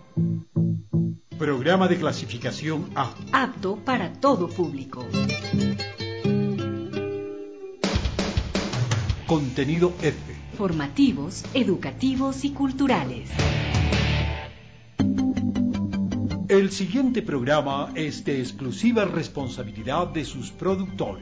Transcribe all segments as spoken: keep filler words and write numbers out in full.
Programa de clasificación A. Apto para todo público. Contenido F. Formativos, educativos y culturales. El siguiente programa es de exclusiva responsabilidad de sus productores.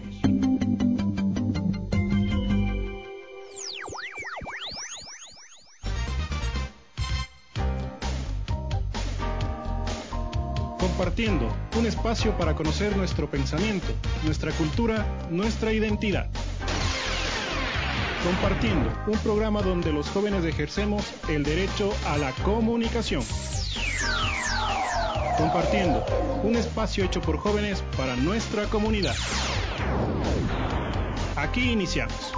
Compartiendo, un espacio para conocer nuestro pensamiento, nuestra cultura, nuestra identidad. Compartiendo, un programa donde los jóvenes ejercemos el derecho a la comunicación. Compartiendo, un espacio hecho por jóvenes para nuestra comunidad. Aquí iniciamos.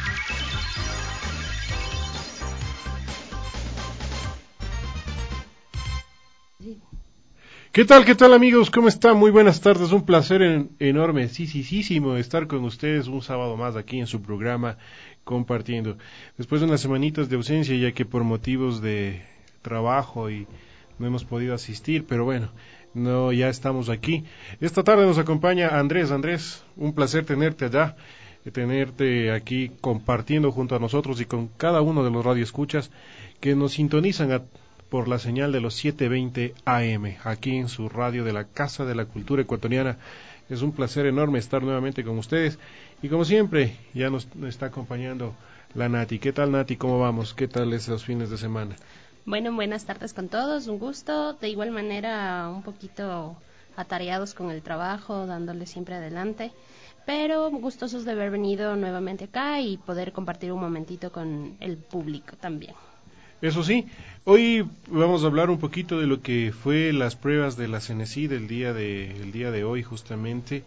¿Qué tal, qué tal amigos? ¿Cómo están? Muy buenas tardes, un placer en, enorme, sí, sí, sí, sí, estar con ustedes un sábado más aquí en su programa Compartiendo. Después de unas semanitas de ausencia, ya que por motivos de trabajo y no hemos podido asistir, pero bueno, no, ya estamos aquí. Esta tarde nos acompaña Andrés. Andrés, un placer tenerte allá, tenerte aquí compartiendo junto a nosotros y con cada uno de los radioescuchas que nos sintonizan a por la señal de los siete veinte A M, aquí en su radio de la Casa de la Cultura Ecuatoriana. Es un placer enorme estar nuevamente con ustedes y como siempre ya nos está acompañando la Nati. ¿Qué tal, Nati? ¿Cómo vamos? ¿Qué tal esos fines de semana? Bueno, buenas tardes con todos, un gusto. De igual manera un poquito atareados con el trabajo, dándole siempre adelante, pero gustosos de haber venido nuevamente acá y poder compartir un momentito con el público también. Eso sí, hoy vamos a hablar un poquito de lo que fue las pruebas de la Cenecid el día de el día de hoy, justamente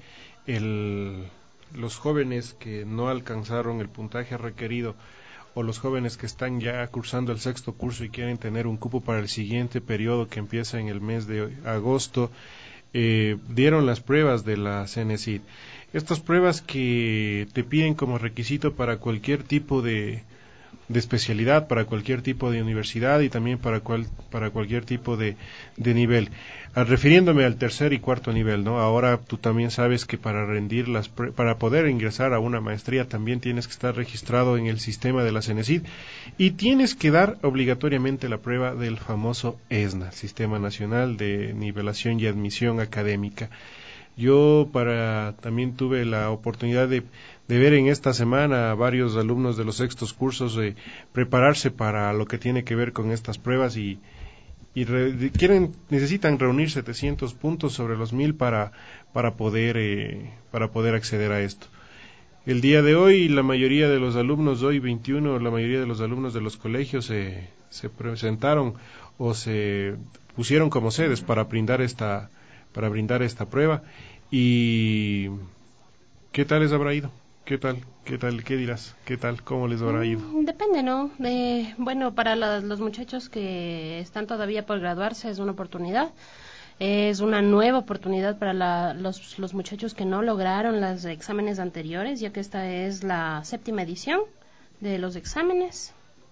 el, los jóvenes que no alcanzaron el puntaje requerido o los jóvenes que están ya cursando el sexto curso y quieren tener un cupo para el siguiente periodo que empieza en el mes de agosto, eh, dieron las pruebas de la Cenecid. Estas pruebas que te piden como requisito para cualquier tipo de de especialidad, para cualquier tipo de universidad y también para cual, para cualquier tipo de, de nivel. Ah, refiriéndome al tercer y cuarto nivel, ¿no? Ahora tú también sabes que para rendir las para poder ingresar a una maestría también tienes que estar registrado en el sistema de la Cenecid y tienes que dar obligatoriamente la prueba del famoso ESNA, Sistema Nacional de Nivelación y Admisión Académica. Yo para también tuve la oportunidad de, de ver en esta semana a varios alumnos de los sextos cursos eh, prepararse para lo que tiene que ver con estas pruebas y, y re, quieren necesitan reunir setecientos puntos sobre los mil para para poder eh, para poder acceder a esto. El día de hoy la mayoría de los alumnos, hoy veintiuno, la mayoría de los alumnos de los colegios eh, se presentaron o se pusieron como sedes para brindar esta para brindar esta prueba. Y ¿qué tal les habrá ido? ¿Qué tal? ¿Qué tal? ¿Qué dirás? ¿Qué tal? ¿Cómo les habrá ido? Mm, depende, ¿no? Eh, bueno, para la, los muchachos que están todavía por graduarse es una oportunidad. Es una nueva oportunidad para la, los, los muchachos que no lograron los exámenes anteriores, ya que esta es la séptima edición de los exámenes.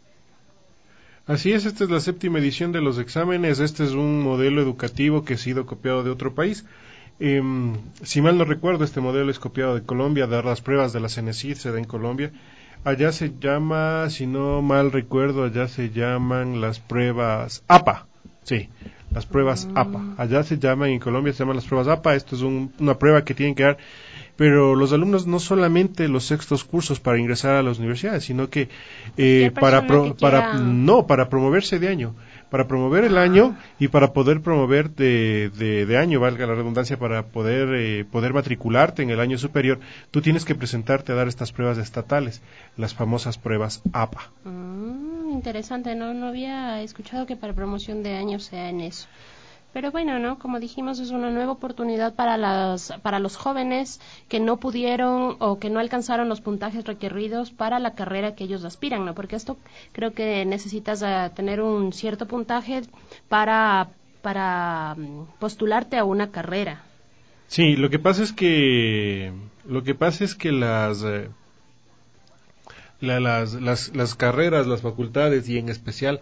Así es, esta es la séptima edición de los exámenes. Este es un modelo educativo que ha sido copiado de otro país. Eh, si mal no recuerdo, este modelo es copiado de Colombia, dar las pruebas de la Cenecid se da en Colombia. Allá se llama, si no mal recuerdo, allá se llaman las pruebas A P A, sí, las pruebas A P A. Allá se llaman, en Colombia se llaman las pruebas A P A. Esto es un, una prueba que tienen que dar, pero los alumnos no solamente los sextos cursos para ingresar a las universidades, sino que eh, para, pro, que para no para promoverse de año. Para promover el año y para poder promover de, de, de año, valga la redundancia, para poder eh, poder matricularte en el año superior, tú tienes que presentarte a dar estas pruebas estatales, las famosas pruebas A P A. Mm, interesante, no no había escuchado que para promoción de año sea en eso. Pero bueno, ¿no? Como dijimos, es una nueva oportunidad para las para los jóvenes que no pudieron o que no alcanzaron los puntajes requeridos para la carrera que ellos aspiran, ¿no? Porque esto creo que necesitas uh, tener un cierto puntaje para para um, postularte a una carrera. Sí, lo que pasa es que lo que pasa es que las eh, la, las, las las carreras, las facultades y en especial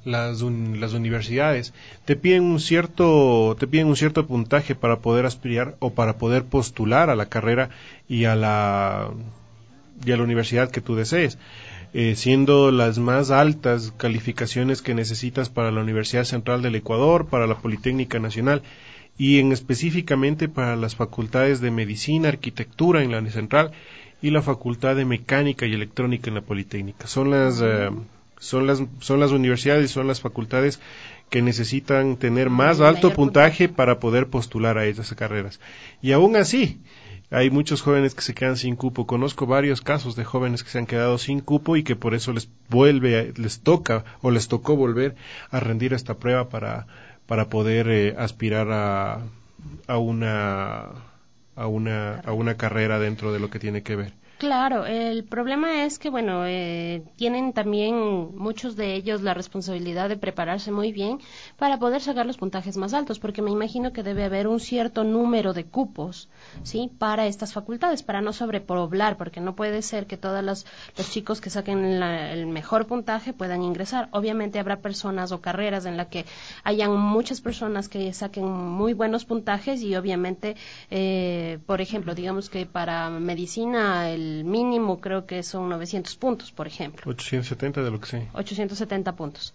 las, un, las universidades te piden un cierto te piden un cierto puntaje para poder aspirar o para poder postular a la carrera y a la y a la universidad que tú desees, eh, siendo las más altas calificaciones que necesitas para la Universidad Central del Ecuador, para la Politécnica Nacional y en específicamente para las facultades de Medicina, Arquitectura en la Central y la Facultad de Mecánica y Electrónica en la Politécnica. Son las eh, son las son las universidades, son las facultades que necesitan tener más alto puntaje para poder postular a esas carreras. Y aún así, hay muchos jóvenes que se quedan sin cupo. Conozco varios casos de jóvenes que se han quedado sin cupo y que por eso les vuelve, les toca o les tocó volver a rendir esta prueba para para poder eh, aspirar a a una a una a una carrera dentro de lo que tiene que ver. Claro, el problema es que, bueno, eh, tienen también muchos de ellos la responsabilidad de prepararse muy bien para poder sacar los puntajes más altos, porque me imagino que debe haber un cierto número de cupos, ¿sí?, para estas facultades, para no sobrepoblar, porque no puede ser que todos los, los chicos que saquen la, el mejor puntaje puedan ingresar. Obviamente habrá personas o carreras en las que hayan muchas personas que saquen muy buenos puntajes y obviamente, eh, por ejemplo, digamos que para medicina el el mínimo creo que son novecientos puntos, por ejemplo. ochocientos setenta de lo que sé. ochocientos setenta puntos.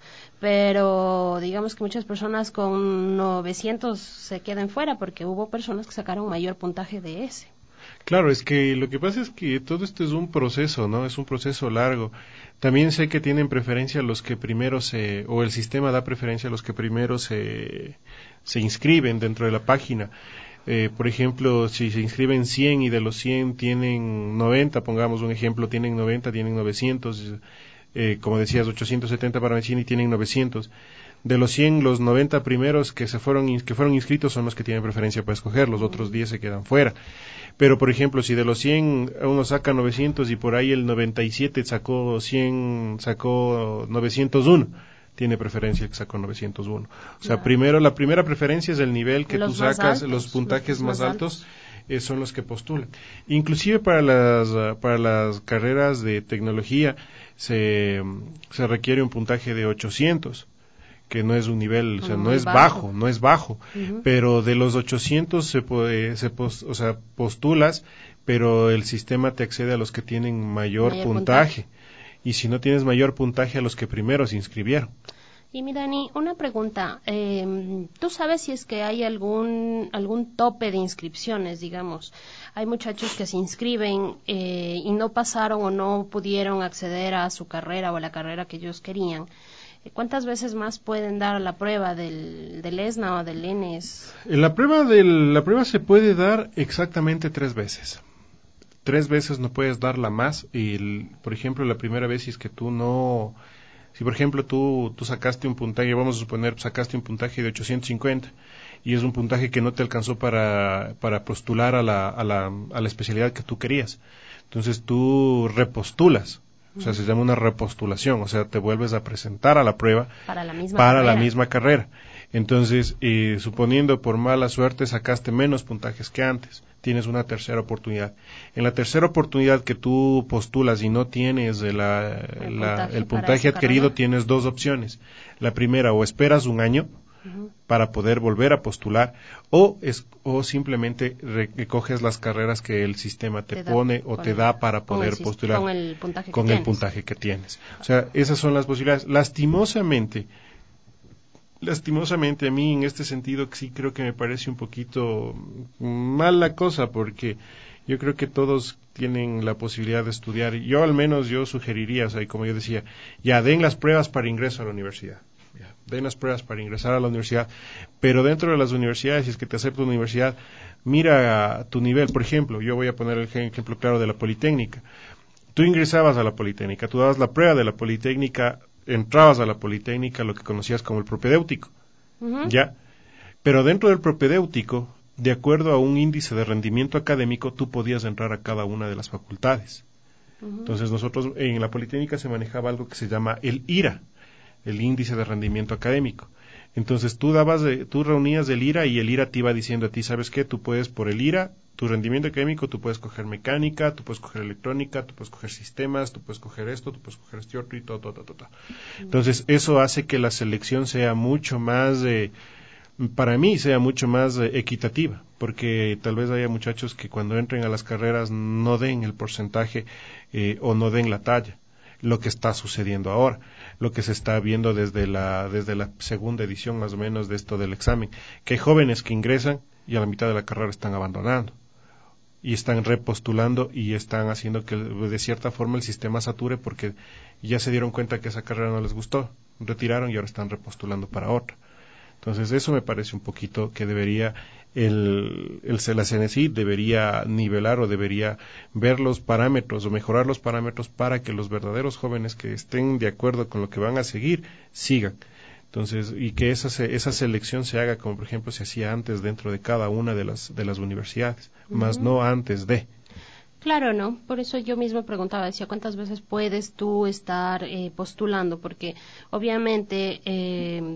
Pero digamos que muchas personas con novecientos se queden fuera porque hubo personas que sacaron mayor puntaje de ese. Claro, es que lo que pasa es que todo esto es un proceso, ¿no? Es un proceso largo. También sé que tienen preferencia los que primero se, o el sistema da preferencia a los que primero se, se inscriben dentro de la página. Eh, por ejemplo, si se inscriben cien y de los cien tienen noventa, pongamos un ejemplo, tienen noventa, tienen novecientos, eh, como decías, ochocientos setenta para medicina y tienen novecientos. De los cien, los noventa primeros que se fueron que fueron inscritos son los que tienen preferencia para escoger, los otros diez se quedan fuera. Pero, por ejemplo, si de los cien uno saca novecientos y por ahí el noventa y siete sacó cien, sacó novecientos uno, tiene preferencia el que sacó novecientos uno. O sea, claro. primero, la primera preferencia es el nivel que los tú sacas, altos, los puntajes los más, más altos, altos. Eh, son los que postulan. Inclusive para las uh, para las carreras de tecnología se, se requiere un puntaje de ochocientos, que no es un nivel, o sea, no, no es bajo, bajo, no es bajo, uh-huh. Pero de los ochocientos se puede, se pos, o sea, postulas, pero el sistema te accede a los que tienen mayor, mayor puntaje. puntaje. Y si no tienes mayor puntaje a los que primero se inscribieron. Y mi Dani, una pregunta. Eh, ¿Tú sabes si es que hay algún algún tope de inscripciones, digamos? Hay muchachos que se inscriben eh, y no pasaron o no pudieron acceder a su carrera o a la carrera que ellos querían. ¿Cuántas veces más pueden dar la prueba del, del ESNA o del ENES? La prueba, del, la prueba se puede dar exactamente tres veces. Tres veces no puedes darla más. Y, el, por ejemplo, la primera vez si es que tú no... Si, por ejemplo, tú, tú sacaste un puntaje, vamos a suponer, sacaste un puntaje de ochocientos cincuenta y es un puntaje que no te alcanzó para, para postular a la, a, la, a la especialidad que tú querías. Entonces tú repostulas. O sea, se llama una repostulación, o sea, te vuelves a presentar a la prueba para la misma para carrera. La misma carrera. Entonces, eh, suponiendo por mala suerte sacaste menos puntajes que antes, tienes una tercera oportunidad. En la tercera oportunidad que tú postulas y no tienes la, el la, puntaje, el puntaje adquirido, carrera. Tienes dos opciones. La primera, o esperas un año uh-huh. para poder volver a postular, o es o simplemente recoges las carreras que el sistema te, te pone da, o te da para poder el, postular con el puntaje que con tienes. el puntaje que tienes. O sea, esas son las posibilidades. Lastimosamente, lastimosamente a mí en este sentido sí creo que me parece un poquito mala cosa, porque yo creo que todos tienen la posibilidad de estudiar. Yo al menos yo sugeriría, o sea, y como yo decía, ya den las pruebas para ingreso a la universidad. Ya, den las pruebas para ingresar a la universidad, pero dentro de las universidades, si es que te acepta una universidad, mira tu nivel. Por ejemplo, yo voy a poner el ejemplo claro de la Politécnica. Tú ingresabas a la Politécnica, tú dabas la prueba de la Politécnica, entrabas a la Politécnica, lo que conocías como el propedéutico, uh-huh. ya, pero dentro del propedéutico, de acuerdo a un índice de rendimiento académico, tú podías entrar a cada una de las facultades. Uh-huh. Entonces nosotros en la Politécnica se manejaba algo que se llama el I R A, el índice de rendimiento académico. Entonces tú dabas, de, tú reunías el I R A y el I R A te iba diciendo a ti, ¿sabes qué? Tú puedes por el I R A, tu rendimiento académico, tú puedes coger mecánica, tú puedes coger electrónica, tú puedes coger sistemas, tú puedes coger esto, tú puedes coger este otro y todo, todo, todo, todo. Entonces eso hace que la selección sea mucho más, eh, para mí sea mucho más eh, equitativa, porque tal vez haya muchachos que cuando entren a las carreras no den el porcentaje eh, o no den la talla, lo que está sucediendo ahora, lo que se está viendo desde la desde la segunda edición más o menos de esto del examen, que hay jóvenes que ingresan y a la mitad de la carrera están abandonando y están repostulando y están haciendo que de cierta forma el sistema sature porque ya se dieron cuenta que esa carrera no les gustó, retiraron y ahora están repostulando para otra. Entonces eso me parece un poquito que debería el, el la C N C I debería nivelar o debería ver los parámetros o mejorar los parámetros para que los verdaderos jóvenes que estén de acuerdo con lo que van a seguir sigan. Entonces, y que esa esa selección se haga como por ejemplo se hacía antes dentro de cada una de las de las universidades, uh-huh. más no antes de. Claro, ¿no? Por eso yo mismo preguntaba, decía, ¿cuántas veces puedes tú estar eh, postulando? Porque obviamente eh,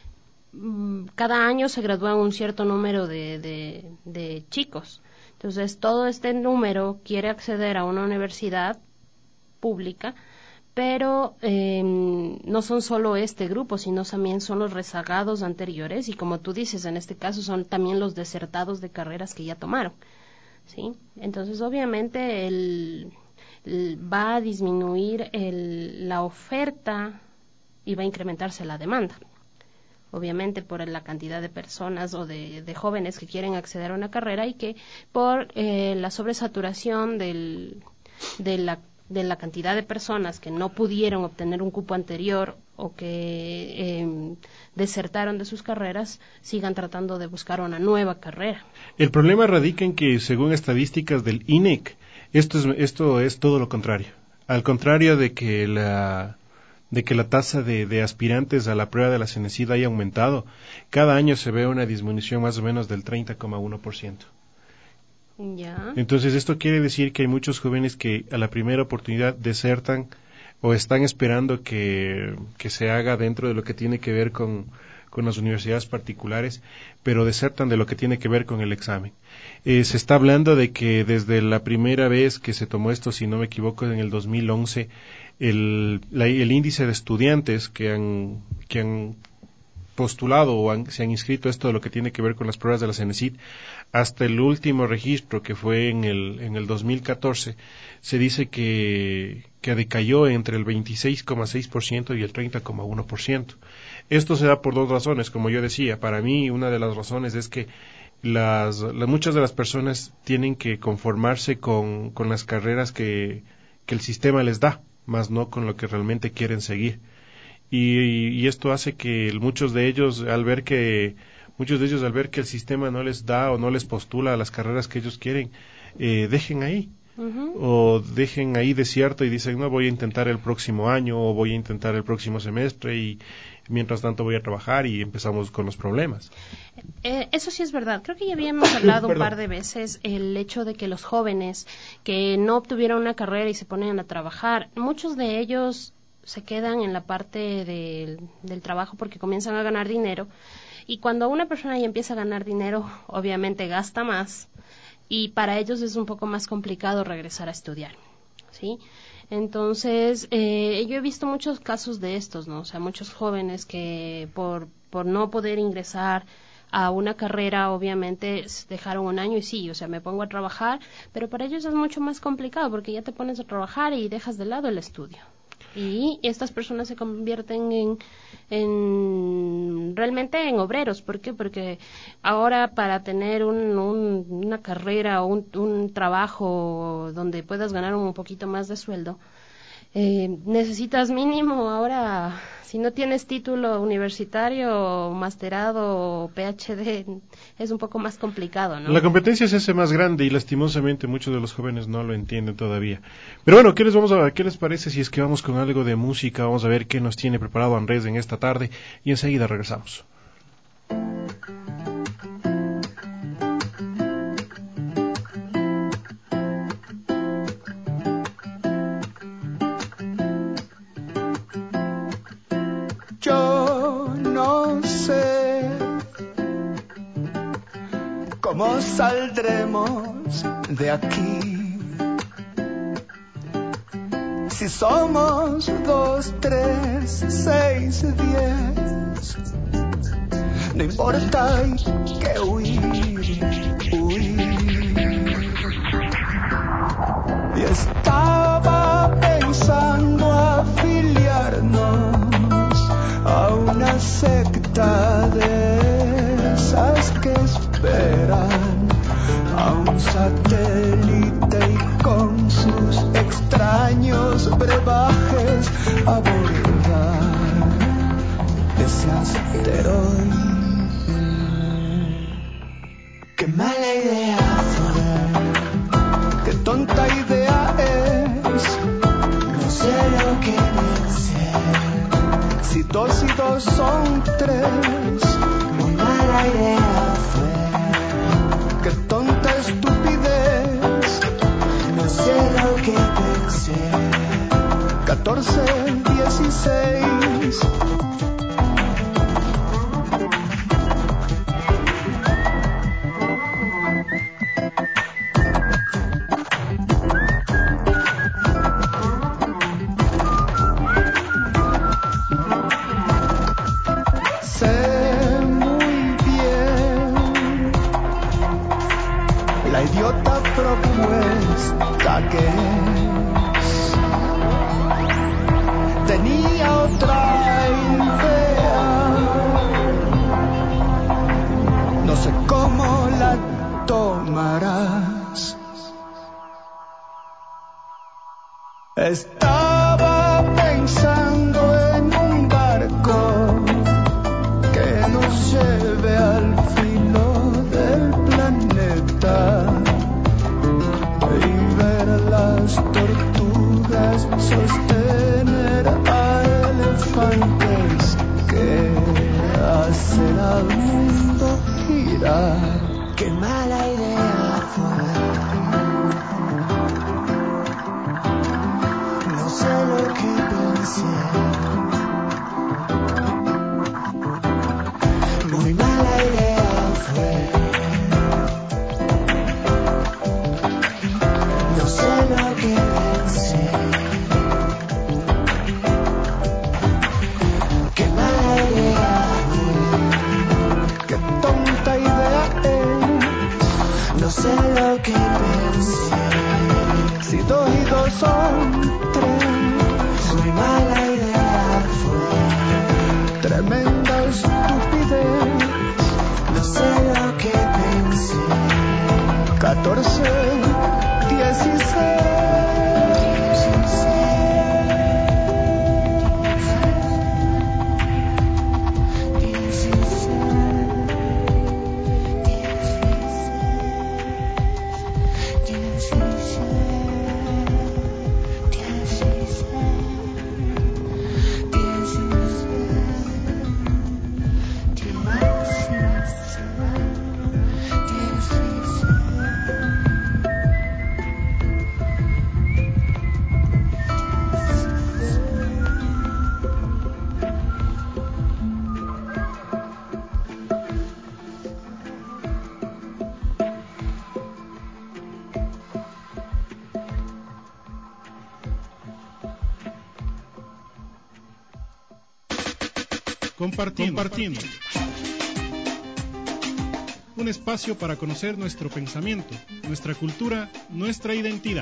cada año se gradúan un cierto número de, de, de chicos. Entonces, todo este número quiere acceder a una universidad pública, pero eh, no son solo este grupo, sino también son los rezagados anteriores y como tú dices, en este caso son también los desertados de carreras que ya tomaron, ¿sí? Entonces, obviamente, el, el, va a disminuir el, la oferta y va a incrementarse la demanda. Obviamente por la cantidad de personas o de, de jóvenes que quieren acceder a una carrera y que por eh, la sobresaturación del, de, la, de la cantidad de personas que no pudieron obtener un cupo anterior o que eh, desertaron de sus carreras, sigan tratando de buscar una nueva carrera. El problema radica en que, según estadísticas del I N E C, esto es, esto es todo lo contrario. Al contrario de que la... de que la tasa de, de aspirantes a la prueba de la C N C I D haya aumentado, cada año se ve una disminución más o menos del treinta coma uno por ciento. Ya. Entonces esto quiere decir que hay muchos jóvenes que a la primera oportunidad desertan o están esperando que, que se haga dentro de lo que tiene que ver con, con las universidades particulares, pero desertan de lo que tiene que ver con el examen. Eh, se está hablando de que desde la primera vez que se tomó esto, si no me equivoco, en el dos mil once, el, la, el índice de estudiantes que han, que han postulado o han, se han inscrito a esto de lo que tiene que ver con las pruebas de la C N C I D, hasta el último registro que fue en el, en el dos mil catorce, se dice que, que decayó entre el veintiséis coma seis por ciento y el treinta coma uno por ciento. Esto se da por dos razones, como yo decía. Para mí, una de las razones es que las, las muchas de las personas tienen que conformarse con, con las carreras que, que el sistema les da, más no con lo que realmente quieren seguir. Y, y esto hace que muchos de ellos, al ver que muchos de ellos al ver que el sistema no les da o no les postula a las carreras que ellos quieren, eh, dejen ahí. Uh-huh. O dejen ahí desierto y dicen, no, voy a intentar el próximo año o voy a intentar el próximo semestre y mientras tanto voy a trabajar y empezamos con los problemas. Eh, eso sí es verdad. Creo que ya habíamos hablado un par de veces el hecho de que los jóvenes que no obtuvieron una carrera y se ponen a trabajar, muchos de ellos se quedan en la parte del, del trabajo porque comienzan a ganar dinero y cuando una persona ya empieza a ganar dinero, obviamente gasta más. Y para ellos es un poco más complicado regresar a estudiar, ¿sí? Entonces, eh, yo he visto muchos casos de estos, ¿no? O sea, muchos jóvenes que por, por no poder ingresar a una carrera, obviamente, dejaron un año y sí, o sea, me pongo a trabajar, pero para ellos es mucho más complicado porque ya te pones a trabajar y dejas de lado el estudio. Y estas personas se convierten en, en realmente en obreros. ¿Por qué? Porque ahora para tener un, un, una carrera o un, un trabajo donde puedas ganar un poquito más de sueldo, eh, necesitas mínimo ahora, si no tienes título universitario, masterado o P H D, es un poco más complicado, ¿no? La competencia se hace más grande y lastimosamente muchos de los jóvenes no lo entienden todavía. Pero bueno, ¿qué les vamos a qué les parece si es que vamos con algo de música? Vamos a ver qué nos tiene preparado Andrés en esta tarde y enseguida regresamos. Yo no sé ¿cómo saldremos de aquí? Si somos dos, tres, seis, diez, no importa, hay que huir, huir. Y estaba pensando afiliarnos a una secta de esas que esperan a un satélite y con sus extraños brebajes abordar ese asteroide. Qué mala idea fue, qué tonta idea es, no sé lo que pensé. Si dos y dos son tres, muy mala idea fue, qué tonta estupidez, no sé lo que pensé. Catorce, dieciséis. Estaba pensando en un barco que nos lleve al filo del planeta y ver las tortugas sostener a elefantes que hacen al mundo girar. Qué mala idea fue. No sé lo que pensé. Muy mala idea fue. No sé lo que pensé. Qué mala idea fue. Qué tonta idea es. No sé lo que pensé. Si dos y dos son muy mala idea fue, tremenda estupidez, no sé lo que pensé. Catorce, dieciséis. Compartiendo. Compartiendo. Un espacio para conocer nuestro pensamiento, nuestra cultura, nuestra identidad.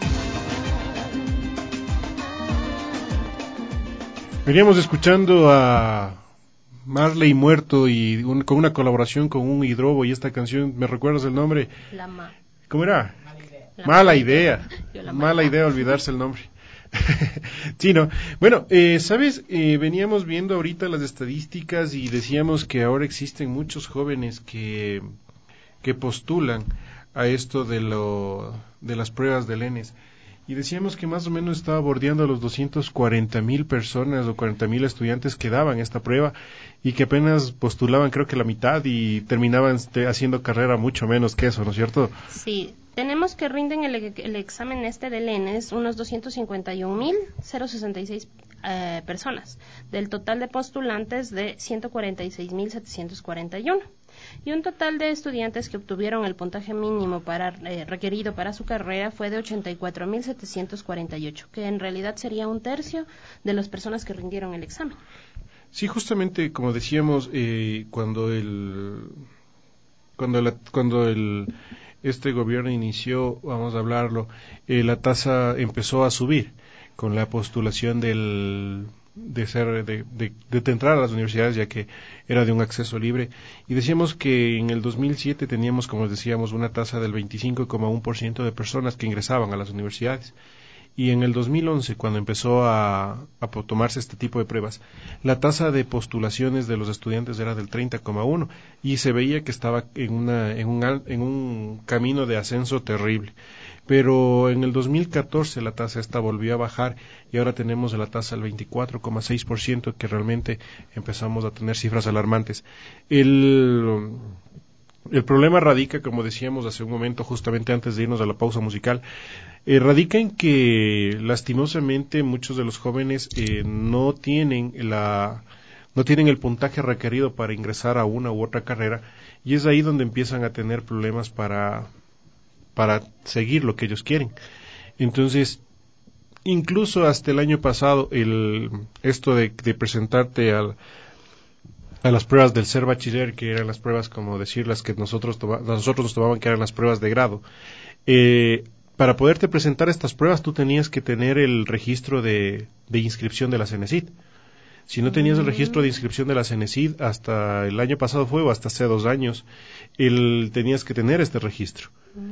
Veníamos escuchando a Marley Muerto y un, con una colaboración con un hidrobo, y esta canción, ¿me recuerdas el nombre? La ma. ¿Cómo era? Mala idea. Mala idea. La Mala idea olvidarse el nombre. Sí, no. Bueno, eh, sabes, eh, veníamos viendo ahorita las estadísticas y decíamos que ahora existen muchos jóvenes que que postulan a esto de lo de las pruebas del E N E S, y decíamos que más o menos estaba bordeando a los doscientos cuarenta mil personas o cuarenta mil estudiantes que daban esta prueba y que apenas postulaban creo que la mitad y terminaban este, haciendo carrera mucho menos que eso, ¿no es cierto? Sí. Tenemos que rinden el, el examen este del E N E S unos doscientos cincuenta y un mil sesenta y seis eh, personas, del total de postulantes de ciento cuarenta y seis mil setecientos cuarenta y uno. Y un total de estudiantes que obtuvieron el puntaje mínimo para, eh, requerido para su carrera fue de ochenta y cuatro mil setecientos cuarenta y ocho, que en realidad sería un tercio de las personas que rindieron el examen. Sí, justamente como decíamos, eh, cuando el cuando la, cuando el este gobierno inició, vamos a hablarlo, eh, la tasa empezó a subir con la postulación del de ser de, de, de entrar a las universidades, ya que era de un acceso libre, y decíamos que en el dos mil siete teníamos, como decíamos, una tasa del veinticinco coma uno por ciento de personas que ingresaban a las universidades, y en el dos mil once, cuando empezó a, a tomarse este tipo de pruebas, la tasa de postulaciones de los estudiantes era del treinta coma uno, y se veía que estaba en una en un en un camino de ascenso terrible. Pero en el dos mil catorce la tasa esta volvió a bajar y ahora tenemos la tasa del veinticuatro coma seis por ciento, que realmente empezamos a tener cifras alarmantes. El, el problema radica, como decíamos hace un momento, justamente antes de irnos a la pausa musical, eh, radica en que lastimosamente muchos de los jóvenes eh, no tienen la no tienen el puntaje requerido para ingresar a una u otra carrera, y es ahí donde empiezan a tener problemas para para seguir lo que ellos quieren. Entonces, incluso hasta el año pasado, el esto de, de presentarte al, a las pruebas del ser bachiller, que eran las pruebas, como decir, las que nosotros, toma, nosotros nos tomaban, que eran las pruebas de grado, eh, para poderte presentar estas pruebas tú tenías que tener el registro de, de inscripción de la CENESID. Si no tenías el registro de inscripción de la CENESID hasta el año pasado fue, o hasta hace dos años, el, tenías que tener este registro.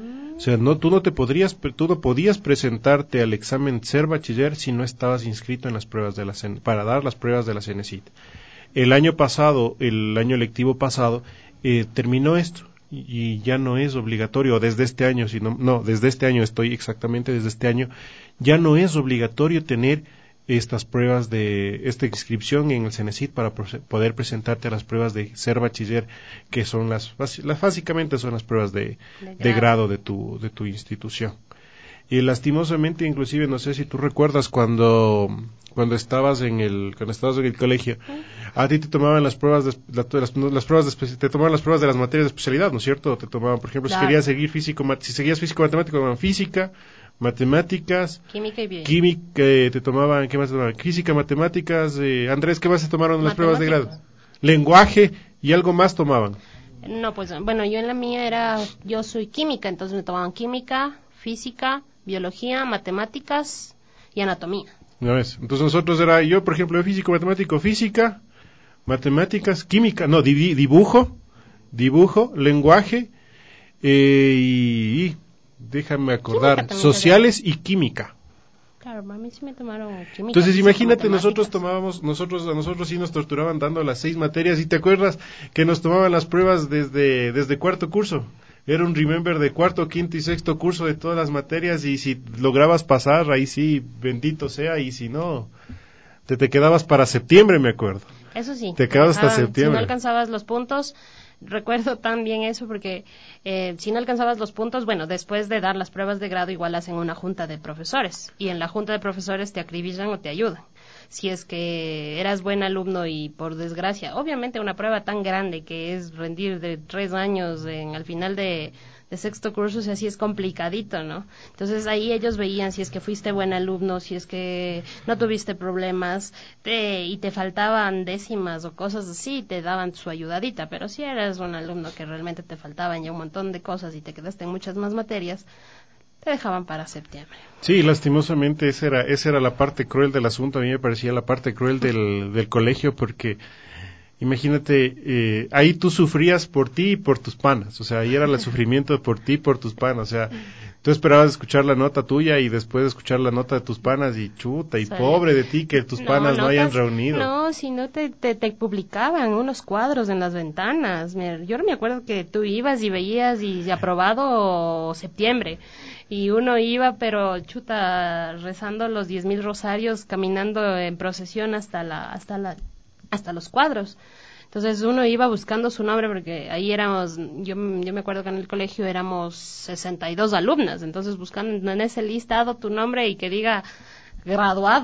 O sea, no, tú no te podrías, tú no podías presentarte al examen ser bachiller si no estabas inscrito en las pruebas de la CEN, para dar las pruebas de la CENESID. El año pasado, el año lectivo pasado, eh, terminó esto y, y ya no es obligatorio, desde este año, sino, no, desde este año estoy exactamente, desde este año, ya no es obligatorio tener estas pruebas de esta inscripción en el CENESID para poder presentarte a las pruebas de ser bachiller, que son las, las básicamente son las pruebas de, de, grado. de grado de tu de tu institución. Y lastimosamente, inclusive, no sé si tú recuerdas cuando cuando estabas en el cuando estabas en el colegio, a ti te tomaban las pruebas de las, las pruebas de, te tomaban las pruebas de las materias de especialidad, ¿no es cierto? Te tomaban, por ejemplo, claro. si querías seguir físico, si seguías físico matemático, tomaban física, matemáticas, química y bio. Química, eh, te tomaban, ¿qué más te tomaban? Física, matemáticas, eh, Andrés, ¿qué más te tomaron en las pruebas de grado? Lenguaje y algo más tomaban. No, pues, bueno, yo en la mía era, yo soy química, entonces me tomaban química, física, biología, matemáticas y anatomía. ¿No ves? Entonces nosotros era, yo por ejemplo, físico, matemático, física, matemáticas, química, no, dibujo, dibujo, lenguaje, eh, y... y déjame acordar, sociales y química. Claro, a mí sí me tomaron química. Entonces imagínate, nosotros tomábamos, nosotros a nosotros sí nos torturaban dando las seis materias, y te acuerdas que nos tomaban las pruebas desde desde cuarto curso. Era un remember de cuarto, quinto y sexto curso de todas las materias, y si lograbas pasar, ahí sí, bendito sea, y si no, te, te quedabas para septiembre, me acuerdo. Eso sí. Te quedabas hasta septiembre. Si no alcanzabas los puntos, recuerdo tan bien eso porque eh, si no alcanzabas los puntos, bueno, después de dar las pruebas de grado igual hacen una junta de profesores y en la junta de profesores te acribillan o te ayudan. Si es que eras buen alumno y por desgracia, obviamente una prueba tan grande que es rendir de tres años en, al final de, de sexto curso, o sea, sí es complicadito, ¿no? Entonces ahí ellos veían si es que fuiste buen alumno, si es que no tuviste problemas te, y te faltaban décimas o cosas así, te daban su ayudadita, pero si eras un alumno que realmente te faltaban ya un montón de cosas y te quedaste en muchas más materias, te dejaban para septiembre. Sí, lastimosamente esa era, esa era la parte cruel del asunto. A mí me parecía la parte cruel del, del colegio, porque imagínate, eh, ahí tú sufrías por ti y por tus panas, o sea, ahí era el sufrimiento por ti y por tus panas, o sea, tú esperabas escuchar la nota tuya y después escuchar la nota de tus panas y chuta, y sí. Pobre de ti que tus no, panas no, no hayan reunido. No, si no te, te, te publicaban unos cuadros en las ventanas. Yo no me acuerdo que tú ibas y veías y aprobado septiembre. Y uno iba, pero chuta, rezando los diez mil rosarios, caminando en procesión hasta la, hasta la, hasta los cuadros. Entonces uno iba buscando su nombre porque ahí éramos, yo, yo me acuerdo que en el colegio éramos sesenta y dos alumnas, entonces buscando en ese listado tu nombre y que diga graduado.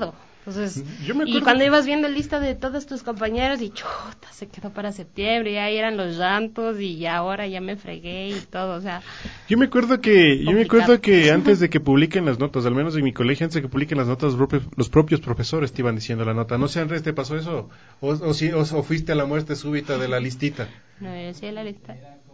Entonces, Yo me y acuerdo cuando que- ibas viendo el lista de todos tus compañeros y chuta, se quedó para septiembre, y ahí eran los llantos y ya ahora ya me fregué y todo, o sea, Yo me acuerdo que, yo me Complicado. acuerdo que antes de que publiquen las notas, al menos en mi colegio, antes de que publiquen las notas, los propios, los propios profesores te iban diciendo la nota. No sé, Andrés, ¿te pasó eso? ¿O, o, si- o- o fuiste a la muerte súbita de la listita? no me decía la lista.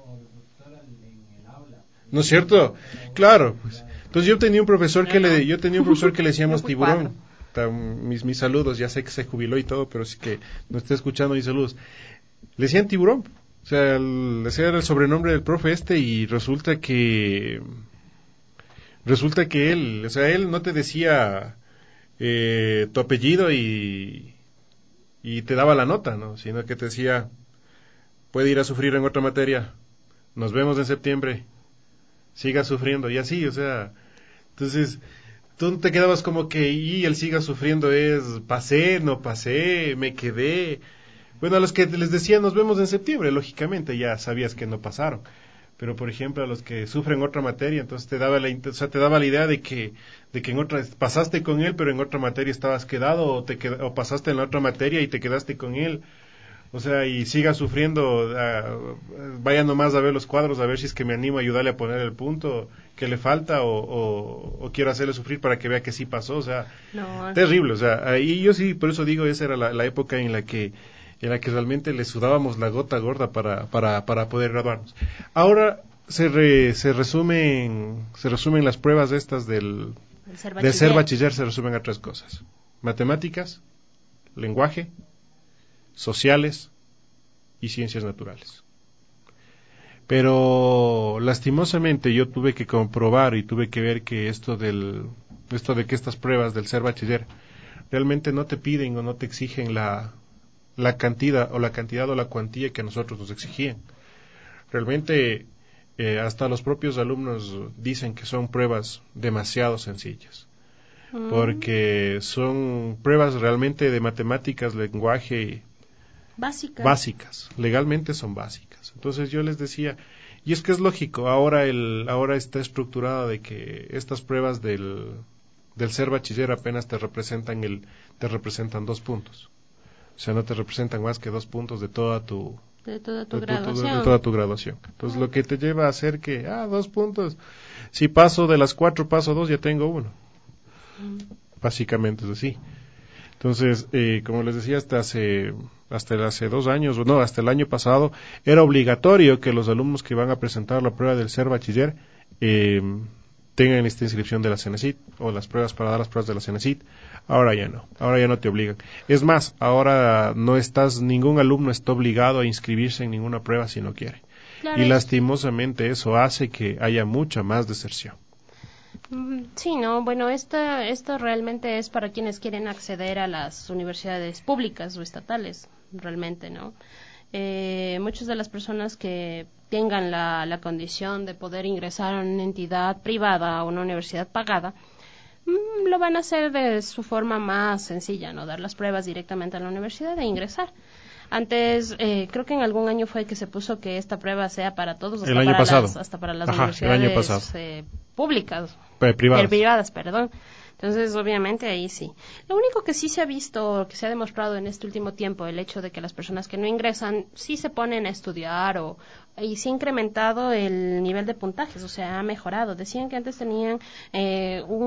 ¿No es cierto? Claro, pues. Entonces yo tenía un profesor que No, no. le, yo tenía un profesor que le decíamos No fui tiburón. Ta- Mis, mis saludos, ya sé que se jubiló y todo, pero sí que no está escuchando mis saludos. Le decían tiburón. O sea, el- ese era el sobrenombre del profe este y resulta que, resulta que él, o sea, él no te decía eh, tu apellido y, y te daba la nota, ¿no? Sino que te decía, puede ir a sufrir en otra materia, nos vemos en septiembre, siga sufriendo, y así, o sea, entonces, tú te quedabas como que, y el siga sufriendo es, pasé, no pasé, me quedé. Bueno, a los que les decía, nos vemos en septiembre, lógicamente ya sabías que no pasaron. Pero, por ejemplo, a los que sufren otra materia, entonces te daba la, int- o sea, te daba la idea de que, de que en otra, pasaste con él, pero en otra materia estabas quedado, o, te qued- o pasaste en la otra materia y te quedaste con él. O sea, y siga sufriendo, ah, vaya nomás a ver los cuadros, a ver si es que me animo a ayudarle a poner el punto que le falta, o, o, o quiero hacerle sufrir para que vea que sí pasó, o sea, No, terrible, o sea, ahí yo sí, por eso digo, esa era la, la época en la que en la que realmente le sudábamos la gota gorda para, para, para poder graduarnos. Ahora se, re, se resumen se resumen las pruebas estas del, el ser del ser bachiller. bachiller, se resumen a tres cosas: matemáticas, lenguaje, sociales y ciencias naturales. Pero lastimosamente yo tuve que comprobar y tuve que ver que esto del esto de que estas pruebas del ser bachiller realmente no te piden o no te exigen la la cantidad o la cantidad o la cuantía que a nosotros nos exigían. Realmente eh, hasta los propios alumnos dicen que son pruebas demasiado sencillas, Mm. porque son pruebas realmente de matemáticas, lenguaje, Básica. básicas, legalmente son básicas. Entonces yo les decía, y es que es lógico, ahora el ahora está estructurado de que estas pruebas del del ser bachiller apenas te representan el te representan dos puntos. O sea, no te representan más que dos puntos de toda tu de toda tu de, tu- graduación. de toda tu graduación. Entonces, lo que te lleva a hacer que, ah, dos puntos. Si paso de las cuatro, paso dos, ya tengo uno. Básicamente es así. Entonces, eh, como les decía, hasta hace hasta hace dos años, o no, hasta el año pasado, era obligatorio que los alumnos que van a presentar la prueba del ser bachiller eh, tengan esta inscripción de la CENESID o las pruebas para dar las pruebas de la CENESID. Ahora ya no, ahora ya no te obligan. Es más, ahora no estás, ningún alumno está obligado a inscribirse en ninguna prueba si no quiere. Claro, Y es- lastimosamente eso hace que haya mucha más deserción. Mm, Sí, no, bueno, esto, esto realmente es para quienes quieren acceder a las universidades públicas o estatales, realmente, ¿no? Eh, muchas de las personas que tengan la, la condición de poder ingresar a una entidad privada, a una universidad pagada, mm, lo van a hacer de su forma más sencilla, ¿no? Dar las pruebas directamente a la universidad e ingresar. Antes, eh, creo que en algún año fue que se puso que esta prueba sea para todos, hasta El año para pasado. las, hasta para las Ajá, el año universidades pasado. eh, públicas, Eh, privadas. eh, privadas, perdón. Entonces, obviamente, ahí sí. Lo único que sí se ha visto, que se ha demostrado en este último tiempo, el hecho de que las personas que no ingresan sí se ponen a estudiar o y se ha incrementado el nivel de puntajes, o sea, ha mejorado. Decían que antes tenían eh, un,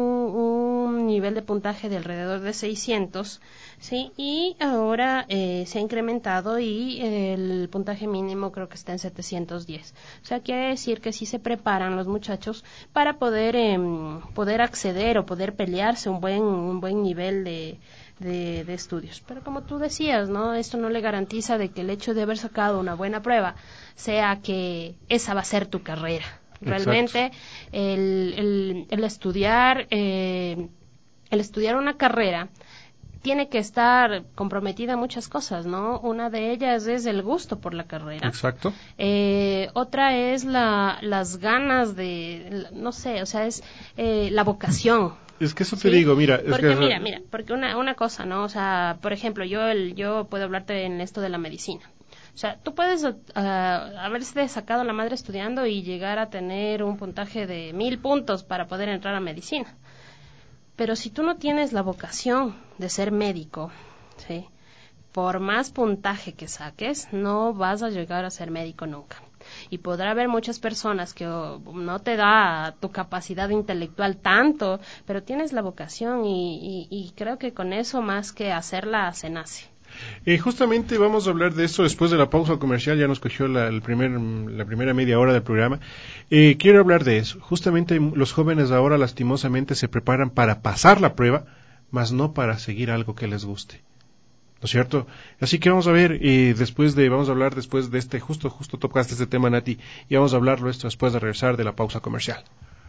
un nivel de puntaje de alrededor de seiscientos, ¿sí? Y ahora eh, se ha incrementado y el puntaje mínimo creo que está en setecientos diez. O sea, quiere decir que sí se preparan los muchachos para poder eh, poder acceder o poder pelearse un buen un buen nivel de De, de estudios. Pero como tú decías, ¿no? Esto no le garantiza de que el hecho de haber sacado una buena prueba sea que esa va a ser tu carrera. Realmente el, el, el estudiar eh, el estudiar una carrera tiene que estar comprometida a muchas cosas, ¿no? Una de ellas es el gusto por la carrera. Exacto. Eh, otra es la, las ganas de, no sé, o sea, es eh, la vocación. Es que eso te Sí, digo, mira, es porque que, mira, mira, porque una una cosa, ¿no? O sea, por ejemplo, yo el, yo puedo hablarte en esto de la medicina. O sea, tú puedes uh, haberse sacado la madre estudiando y llegar a tener un puntaje de mil puntos para poder entrar a medicina. Pero si tú no tienes la vocación de ser médico, ¿sí?, por más puntaje que saques, no vas a llegar a ser médico nunca. Y podrá haber muchas personas que oh, no te da tu capacidad intelectual tanto, pero tienes la vocación y, y, y creo que con eso más que hacerla se nace. Eh, justamente vamos a hablar de eso después de la pausa comercial, ya nos cogió la, el primer, la primera media hora del programa. Eh, quiero hablar de eso. Justamente los jóvenes ahora lastimosamente se preparan para pasar la prueba, mas no para seguir algo que les guste. ¿No es cierto? Así que vamos a ver, eh, después de, vamos a hablar después de este, justo, justo tocaste este tema, Nati, y vamos a hablarlo esto después de regresar de la pausa comercial.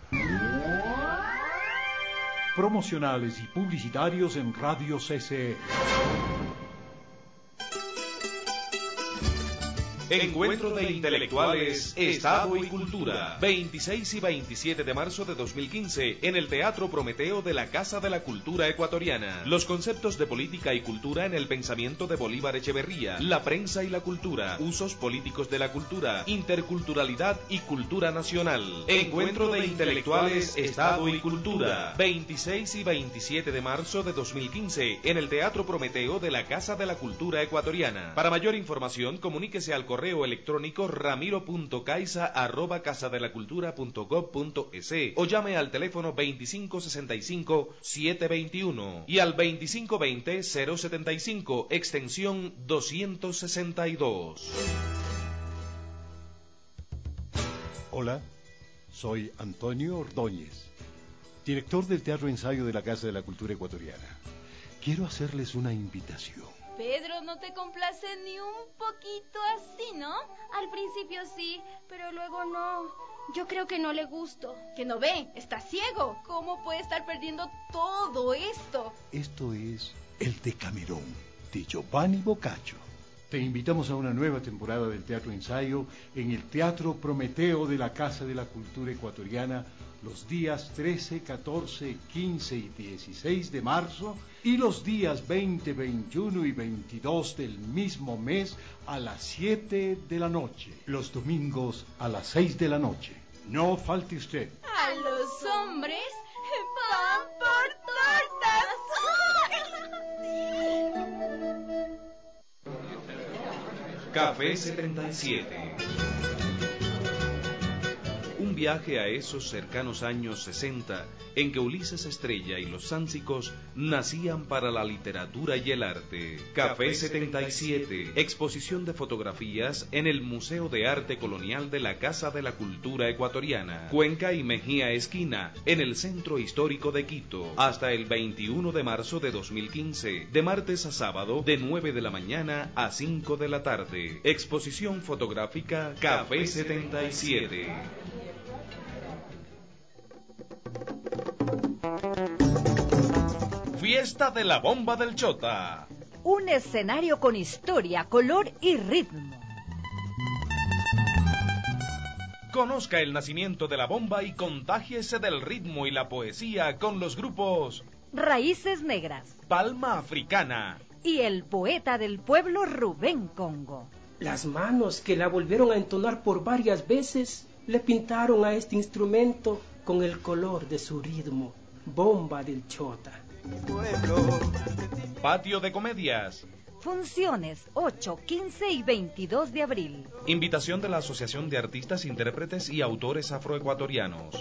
Promocionales y publicitarios en Radio C C E. Encuentro de Intelectuales, Estado y Cultura, veintiséis y veintisiete de marzo de dos mil quince, en el Teatro Prometeo de la Casa de la Cultura Ecuatoriana. Los conceptos de política y cultura en el pensamiento de Bolívar Echeverría, la prensa y la cultura, usos políticos de la cultura, interculturalidad y cultura nacional. Encuentro de Intelectuales, Estado y Cultura, veintiséis y veintisiete de marzo de dos mil quince, en el Teatro Prometeo de la Casa de la Cultura Ecuatoriana. Para mayor información, comuníquese al correo correo electrónico ramiro punto caiza arroba casadelacultura punto gob punto es o llame al teléfono veinticinco sesenta y cinco setecientos veintiuno y al veinticinco veinte cero setenta y cinco, extensión doscientos sesenta y dos. Hola, soy Antonio Ordóñez, director del Teatro Ensayo de la Casa de la Cultura Ecuatoriana. Quiero hacerles una invitación. Pedro, no te complace ni un poquito así, ¿no? Al principio sí, pero luego no. Yo creo que no le gusto. Que no ve, está ciego. ¿Cómo puede estar perdiendo todo esto? Esto es El Decamerón, de Giovanni Boccaccio. Te invitamos a una nueva temporada del Teatro Ensayo en el Teatro Prometeo de la Casa de la Cultura Ecuatoriana los días trece, catorce, quince y dieciséis de marzo y los días veinte, veintiuno y veintidós del mismo mes a las siete de la noche. Los domingos a las seis de la noche. No falte usted. A los hombres van por tortas. Café setenta y siete. Un viaje a esos cercanos años sesenta en que Ulises Estrella y los Sánsicos nacían para la literatura y el arte. Café setenta y siete, exposición de fotografías en el Museo de Arte Colonial de la Casa de la Cultura Ecuatoriana, Cuenca y Mejía Esquina, en el Centro Histórico de Quito, hasta el veintiuno de marzo de dos mil quince, de martes a sábado, de nueve de la mañana a cinco de la tarde. Exposición fotográfica Café setenta y siete. Fiesta de la Bomba del Chota. Un escenario con historia, color y ritmo. Conozca el nacimiento de la bomba y contágiese del ritmo y la poesía con los grupos Raíces Negras, Palma Africana y el poeta del pueblo Rubén Congo. Las manos que la volvieron a entonar por varias veces le pintaron a este instrumento con el color de su ritmo, Bomba del Chota. Patio de Comedias. Funciones ocho, quince y veintidós de abril. Invitación de la Asociación de Artistas, Intérpretes y Autores Afroecuatorianos.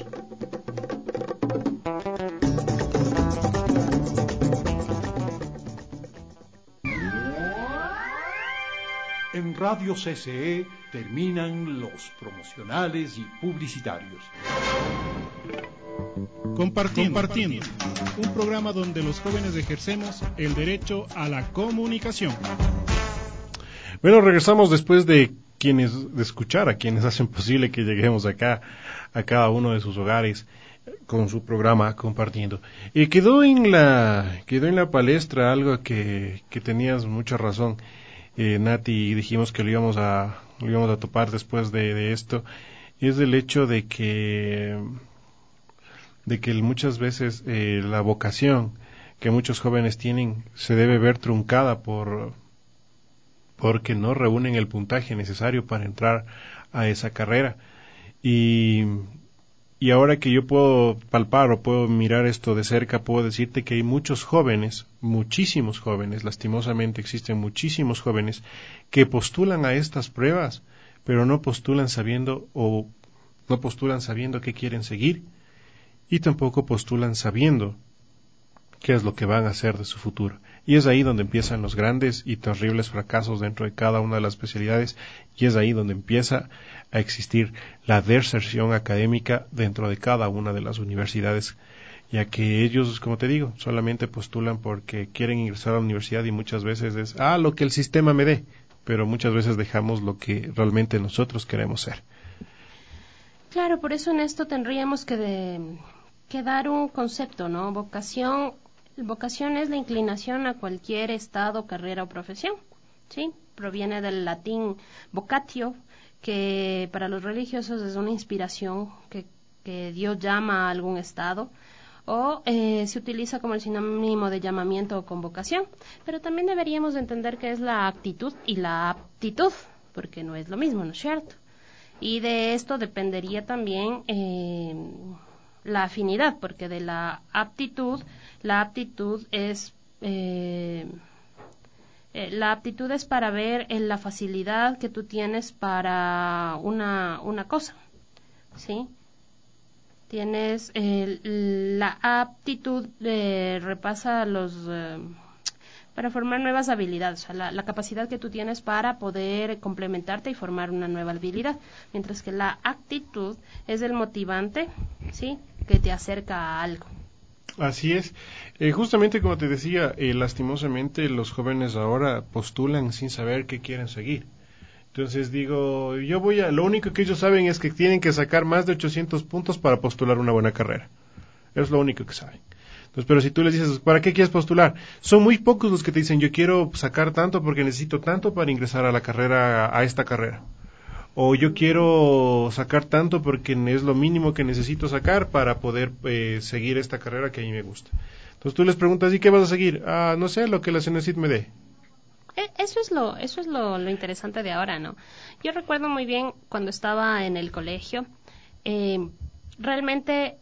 En Radio C C E terminan los promocionales y publicitarios. Compartiendo, Compartiendo, un programa donde los jóvenes ejercemos el derecho a la comunicación. Bueno, regresamos después de quienes de escuchar a quienes hacen posible que lleguemos acá a cada uno de sus hogares con su programa Compartiendo. Y quedó en la quedó en la palestra algo que, que tenías mucha razón, eh, Nati, y dijimos que lo íbamos a lo íbamos a topar después de, de esto, es el hecho de que de que muchas veces eh, la vocación que muchos jóvenes tienen se debe ver truncada por porque no reúnen el puntaje necesario para entrar a esa carrera. Y y ahora que yo puedo palpar o puedo mirar esto de cerca, puedo decirte que hay muchos jóvenes, muchísimos jóvenes, lastimosamente existen muchísimos jóvenes que postulan a estas pruebas, pero no postulan sabiendo o no postulan sabiendo qué quieren seguir y tampoco postulan sabiendo qué es lo que van a hacer de su futuro. Y es ahí donde empiezan los grandes y terribles fracasos dentro de cada una de las especialidades, y es ahí donde empieza a existir la deserción académica dentro de cada una de las universidades, ya que ellos, como te digo, solamente postulan porque quieren ingresar a la universidad y muchas veces es, ah, lo que el sistema me dé, pero muchas veces dejamos lo que realmente nosotros queremos ser. Claro, por eso en esto tendríamos que, de, que dar un concepto, ¿no? Vocación, vocación es la inclinación a cualquier estado, carrera o profesión, ¿sí? Proviene del latín vocatio, que para los religiosos es una inspiración que, que Dios llama a algún estado, o eh, se utiliza como el sinónimo de llamamiento o convocación, pero también deberíamos de entender que es la actitud y la aptitud, porque no es lo mismo, ¿no es cierto? Y de esto dependería también eh, la afinidad, porque de la aptitud, la aptitud es eh, eh, la aptitud es para ver en la facilidad que tú tienes para una una cosa, ¿sí? Tienes eh, la aptitud eh, repasa los eh, para formar nuevas habilidades, o sea, la, la capacidad que tú tienes para poder complementarte y formar una nueva habilidad, mientras que la actitud es el motivante, ¿sí?, que te acerca a algo. Así es. Eh, justamente como te decía, eh, lastimosamente los jóvenes ahora postulan sin saber qué quieren seguir. Entonces digo, yo voy a, lo único que ellos saben es que tienen que sacar más de ochocientos puntos para postular una buena carrera. Es lo único que saben. Entonces, pero si tú les dices, ¿para qué quieres postular? Son muy pocos los que te dicen, yo quiero sacar tanto porque necesito tanto para ingresar a la carrera, a esta carrera. O yo quiero sacar tanto porque es lo mínimo que necesito sacar para poder eh, seguir esta carrera que a mí me gusta. Entonces tú les preguntas, ¿y qué vas a seguir? Ah, no sé, lo que la CENESID me dé. Eso es lo, eso es lo, lo interesante de ahora, ¿no? Yo recuerdo muy bien cuando estaba en el colegio, eh, realmente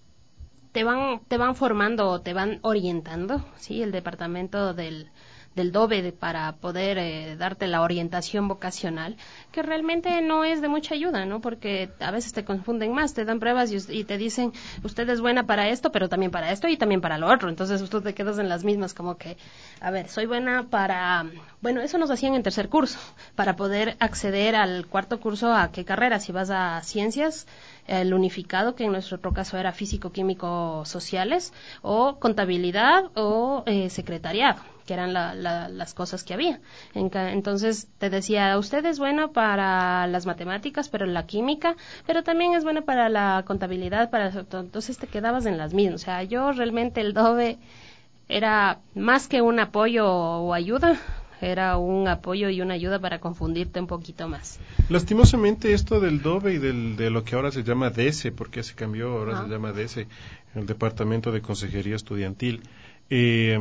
te van, te van formando, te van orientando, ¿sí? El departamento del, del DOVE de, para poder eh, darte la orientación vocacional, que realmente no es de mucha ayuda, ¿no? Porque a veces te confunden más, te dan pruebas y, y te dicen, usted es buena para esto, pero también para esto y también para lo otro. Entonces tú te quedas en las mismas, como que, a ver, soy buena para... Bueno, eso nos hacían en tercer curso, para poder acceder al cuarto curso, ¿a qué carrera? Si vas a ciencias, el unificado, que en nuestro otro caso era físico-químico-sociales, o contabilidad o eh, secretariado, que eran la, la, las cosas que había. En, entonces te decía, usted es bueno para las matemáticas, pero la química, pero también es bueno para la contabilidad, para entonces te quedabas en las mismas. O sea, yo realmente el DOVE era más que un apoyo o ayuda, era un apoyo y una ayuda para confundirte un poquito más. Lastimosamente esto del DOVE y del, de lo que ahora se llama D E S E, porque se cambió, ahora ah. se llama D E S E, el Departamento de Consejería Estudiantil, eh,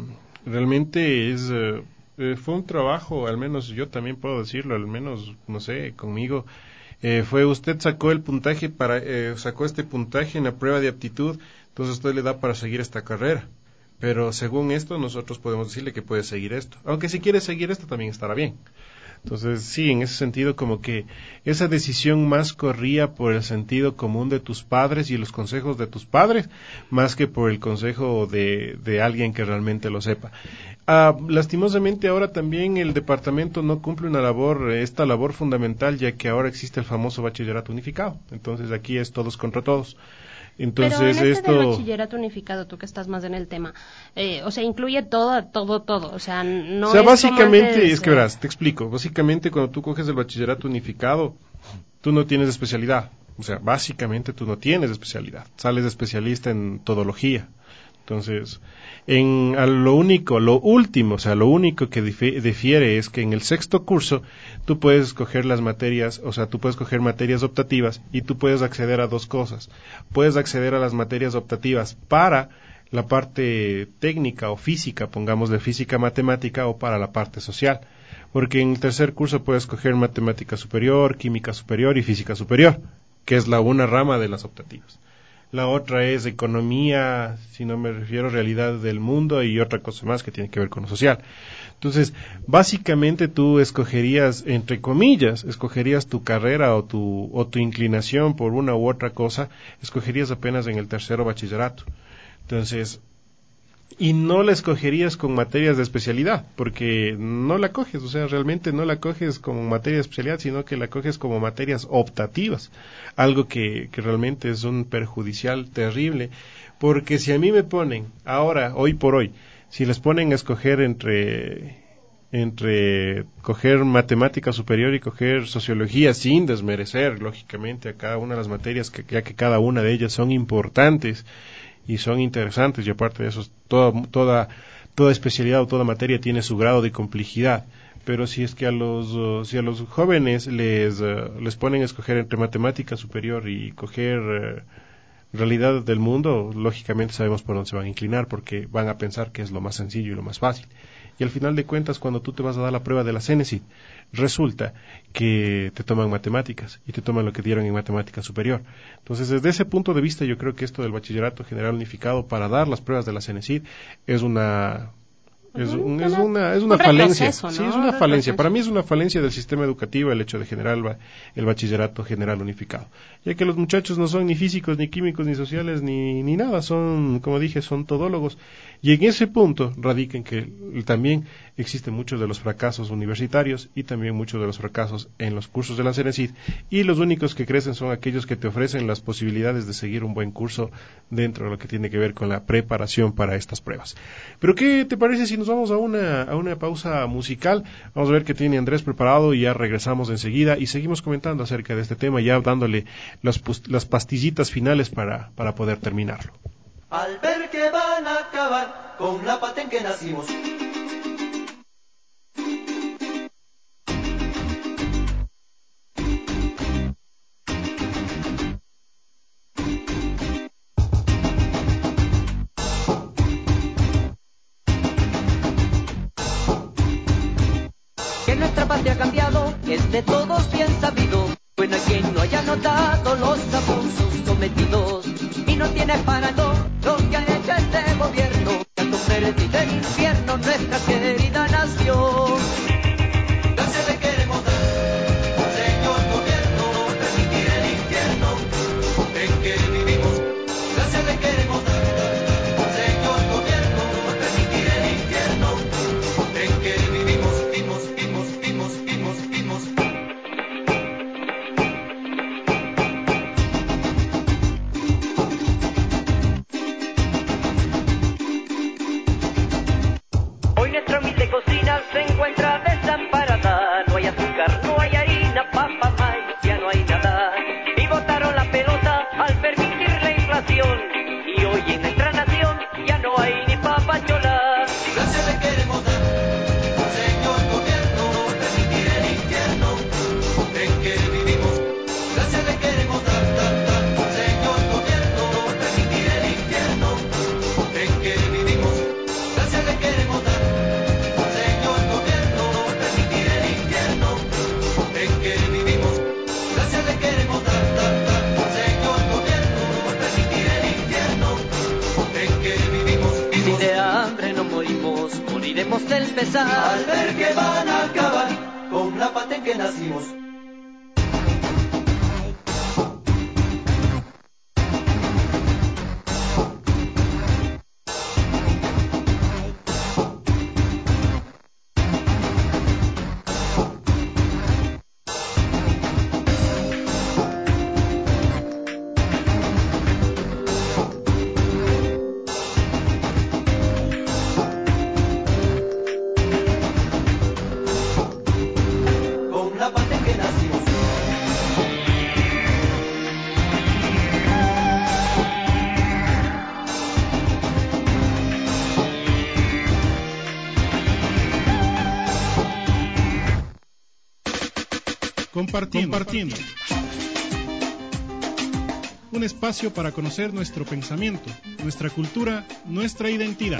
realmente es eh, fue un trabajo, al menos yo también puedo decirlo, al menos, no sé, conmigo, eh, fue usted sacó el puntaje para, eh, sacó este puntaje en la prueba de aptitud, entonces usted le da para seguir esta carrera. Pero según esto, nosotros podemos decirle que puede seguir esto. Aunque si quiere seguir esto, también estará bien. Entonces, sí, en ese sentido, como que esa decisión más corría por el sentido común de tus padres y los consejos de tus padres, más que por el consejo de, de alguien que realmente lo sepa. Ah, lastimosamente, ahora también el departamento no cumple una labor, esta labor fundamental, ya que ahora existe el famoso bachillerato unificado. Entonces, aquí es todos contra todos. Entonces, pero en este esto... del bachillerato unificado, tú que estás más en el tema, eh, o sea, incluye todo, todo, todo, o sea, no o sea, es básicamente, antes, es que verás, te explico, básicamente cuando tú coges el bachillerato unificado, tú no tienes especialidad, o sea, básicamente tú no tienes especialidad, sales de especialista en todología. Entonces, en a lo único, lo último, o sea, lo único que difi- difiere es que en el sexto curso tú puedes escoger las materias, o sea, tú puedes escoger materias optativas y tú puedes acceder a dos cosas. Puedes acceder a las materias optativas para la parte técnica o física, pongamos de física matemática, o para la parte social. Porque en el tercer curso puedes escoger matemática superior, química superior y física superior. que es la una rama de las optativas. La otra es economía, si no me refiero a realidad del mundo, y otra cosa más que tiene que ver con lo social. Entonces, básicamente tú escogerías, entre comillas, escogerías tu carrera o tu, o tu inclinación por una u otra cosa, escogerías apenas en el tercero bachillerato. Entonces, y no la escogerías con materias de especialidad, porque no la coges, o sea, realmente no la coges como materia de especialidad, sino que la coges como materias optativas, algo que, que realmente es un perjudicial terrible, porque si a mí me ponen, ahora, hoy por hoy, si les ponen a escoger entre, entre coger matemática superior y coger sociología, sin desmerecer, lógicamente, a cada una de las materias, que, ya que cada una de ellas son importantes, y son interesantes, y aparte de eso, toda, toda, toda especialidad o toda materia tiene su grado de complejidad. Pero si es que a los, uh, si a los jóvenes les, uh, les ponen a escoger entre matemática superior y coger uh, realidad del mundo, lógicamente sabemos por dónde se van a inclinar, porque van a pensar que es lo más sencillo y lo más fácil. Y al final de cuentas, cuando tú te vas a dar la prueba de la CENESID, resulta que te toman matemáticas y te toman lo que dieron en matemática superior. Entonces, desde ese punto de vista, yo creo que esto del bachillerato general unificado para dar las pruebas de la CENESID es una es, un, es una es una falencia. Retroceso, ¿no? Sí, es una falencia. Para mí es una falencia del sistema educativo el hecho de generar el, el bachillerato general unificado, ya que los muchachos no son ni físicos, ni químicos, ni sociales, ni, ni nada, son, como dije, son todólogos. Y en ese punto radica en que también existen muchos de los fracasos universitarios y también muchos de los fracasos en los cursos de la CENESID, y los únicos que crecen son aquellos que te ofrecen las posibilidades de seguir un buen curso dentro de lo que tiene que ver con la preparación para estas pruebas. Pero ¿qué te parece si nos vamos a una, a una pausa musical? Vamos a ver qué tiene Andrés preparado y ya regresamos enseguida y seguimos comentando acerca de este tema, ya dándole las, las pastillitas finales para, para poder terminarlo. Al ver que van a acabar con la pata en que nacimos. Que nuestra patria ha cambiado es de todos bien sabido. Bueno, hay quien no haya notado los abusos cometidos y no tiene parado lo que ha hecho este gobierno, que ha convertido en infierno nuestra querida nación. Gracias le queremos dar, señor gobierno, permitir el infierno en que vivimos. Gracias le queremos dar, señor gobierno, permitir el infierno en que vivimos, vimos, vimos, vimos, vimos, vimos. Hoy nuestra humilde cocina se encuentra desamparada. No hay azúcar, no hay harina, papa, maíz, ya no hay nada. Y botaron la pelota al permitir la inflación. Y hoy en nuestra nación ya no hay ni papachola. Gracias le queremos dar, señor gobierno, permitir el infierno en que vivimos. Gracias le queremos dar, dar, dar, señor gobierno, permitir el infierno en que vivimos. Gracias le queremos dar, señor gobierno, permitir el infierno en que vivimos. Gracias le queremos dar, dar, dar, señor gobierno, permitir el infierno en que vivimos. Si de hambre no morimos, moriremos del pesar. Al ver que van a acabar con la pata en que nacimos. Con la pata en que nacimos. Compartiendo. Compartiendo. Un espacio para conocer nuestro pensamiento, nuestra cultura, nuestra identidad.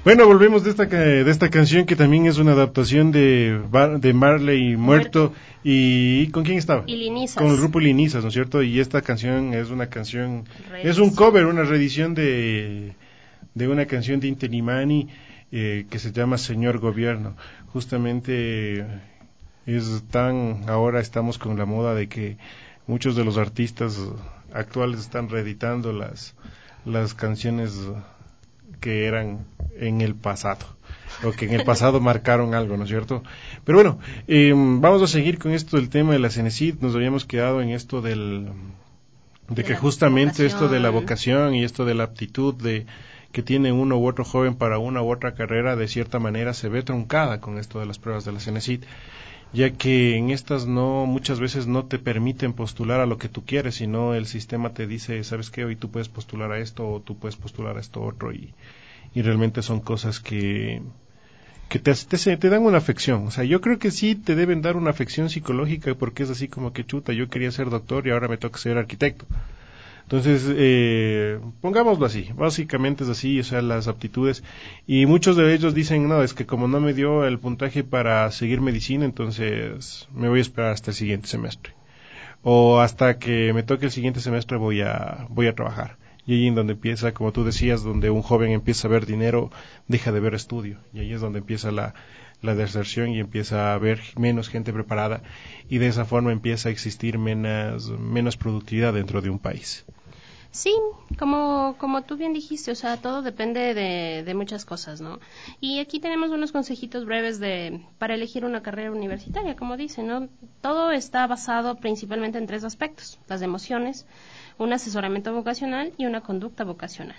Bueno, volvemos de esta de esta canción que también es una adaptación de Bar, de Marley Muerto. Muerto. ¿Y con quién estaba? Y Linizas. Con el grupo Linizas, ¿no es cierto? Y esta canción es una canción, reedición. Es un cover, una reedición de, de una canción de Inti Illimani eh, que se llama Señor Gobierno. Justamente es tan, ahora estamos con la moda de que muchos de los artistas actuales están reeditando las, las canciones que eran en el pasado, o que en el pasado marcaron algo, ¿no es cierto? Pero bueno, eh, vamos a seguir con esto del tema de la Cenecit. Nos habíamos quedado en esto del, de, de que justamente vocación. Esto de la vocación y esto de la aptitud de que tiene uno u otro joven para una u otra carrera, de cierta manera se ve truncada con esto de las pruebas de la Cenecit, ya que en estas no, muchas veces no te permiten postular a lo que tú quieres, sino el sistema te dice, ¿sabes qué? Hoy tú puedes postular a esto, o tú puedes postular a esto otro, y, y realmente son cosas que, que te, te, te dan una afección. O sea, yo creo que sí te deben dar una afección psicológica, porque es así como que chuta, yo quería ser doctor y ahora me toca ser arquitecto. Entonces, eh, pongámoslo así, básicamente es así, o sea, las aptitudes, y muchos de ellos dicen, no, es que como no me dio el puntaje para seguir medicina, entonces me voy a esperar hasta el siguiente semestre, o hasta que me toque el siguiente semestre voy a, voy a trabajar, y ahí en donde empieza, como tú decías, donde un joven empieza a ver dinero, deja de ver estudio, y ahí es donde empieza la, la deserción y empieza a haber menos gente preparada, y de esa forma empieza a existir menos, menos productividad dentro de un país. Sí, como, como tú bien dijiste, o sea, todo depende de, de muchas cosas, ¿no? Y aquí tenemos unos consejitos breves de para elegir una carrera universitaria, como dicen, ¿no? Todo está basado principalmente en tres aspectos: las emociones, un asesoramiento vocacional y una conducta vocacional.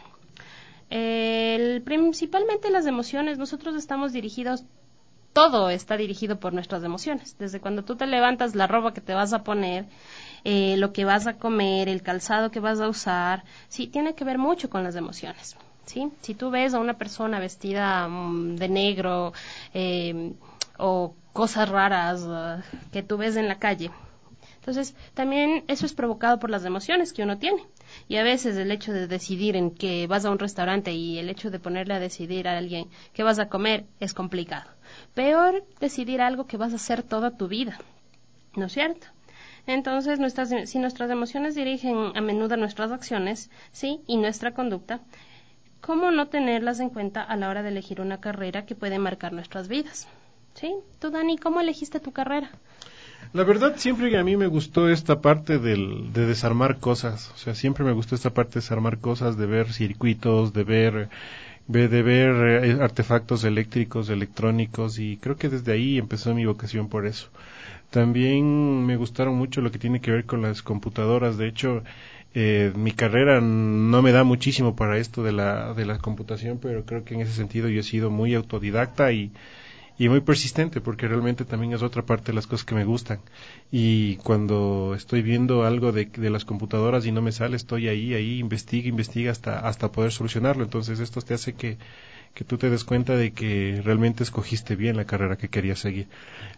El, principalmente las emociones, nosotros estamos dirigidos, todo está dirigido por nuestras emociones. Desde cuando tú te levantas, la ropa que te vas a poner, eh, lo que vas a comer, el calzado que vas a usar, sí, tiene que ver mucho con las emociones, ¿sí? Si tú ves a una persona vestida um, de negro eh, o cosas raras uh, que tú ves en la calle, entonces también eso es provocado por las emociones que uno tiene. Y a veces el hecho de decidir en que vas a un restaurante y el hecho de ponerle a decidir a alguien qué vas a comer es complicado. Peor decidir algo que vas a hacer toda tu vida, ¿no es cierto? Entonces, nuestras, si nuestras emociones dirigen a menudo nuestras acciones, ¿sí? Y nuestra conducta, ¿cómo no tenerlas en cuenta a la hora de elegir una carrera que puede marcar nuestras vidas? ¿Sí? Tú, Dani, ¿cómo elegiste tu carrera? La verdad, siempre a mí me gustó esta parte del, de desarmar cosas. O sea, siempre me gustó esta parte de desarmar cosas, de ver circuitos, de ver... de ver artefactos eléctricos, electrónicos, y creo que desde ahí empezó mi vocación por eso. También me gustaron mucho lo que tiene que ver con las computadoras. De hecho, eh, mi carrera no me da muchísimo para esto de la de la computación, pero creo que en ese sentido yo he sido muy autodidacta y y muy persistente, porque realmente también es otra parte de las cosas que me gustan. Y cuando estoy viendo algo de, de las computadoras y no me sale, estoy ahí, ahí, investiga, investiga hasta, hasta poder solucionarlo. Entonces esto te hace que, que tú te des cuenta de que realmente escogiste bien la carrera que querías seguir.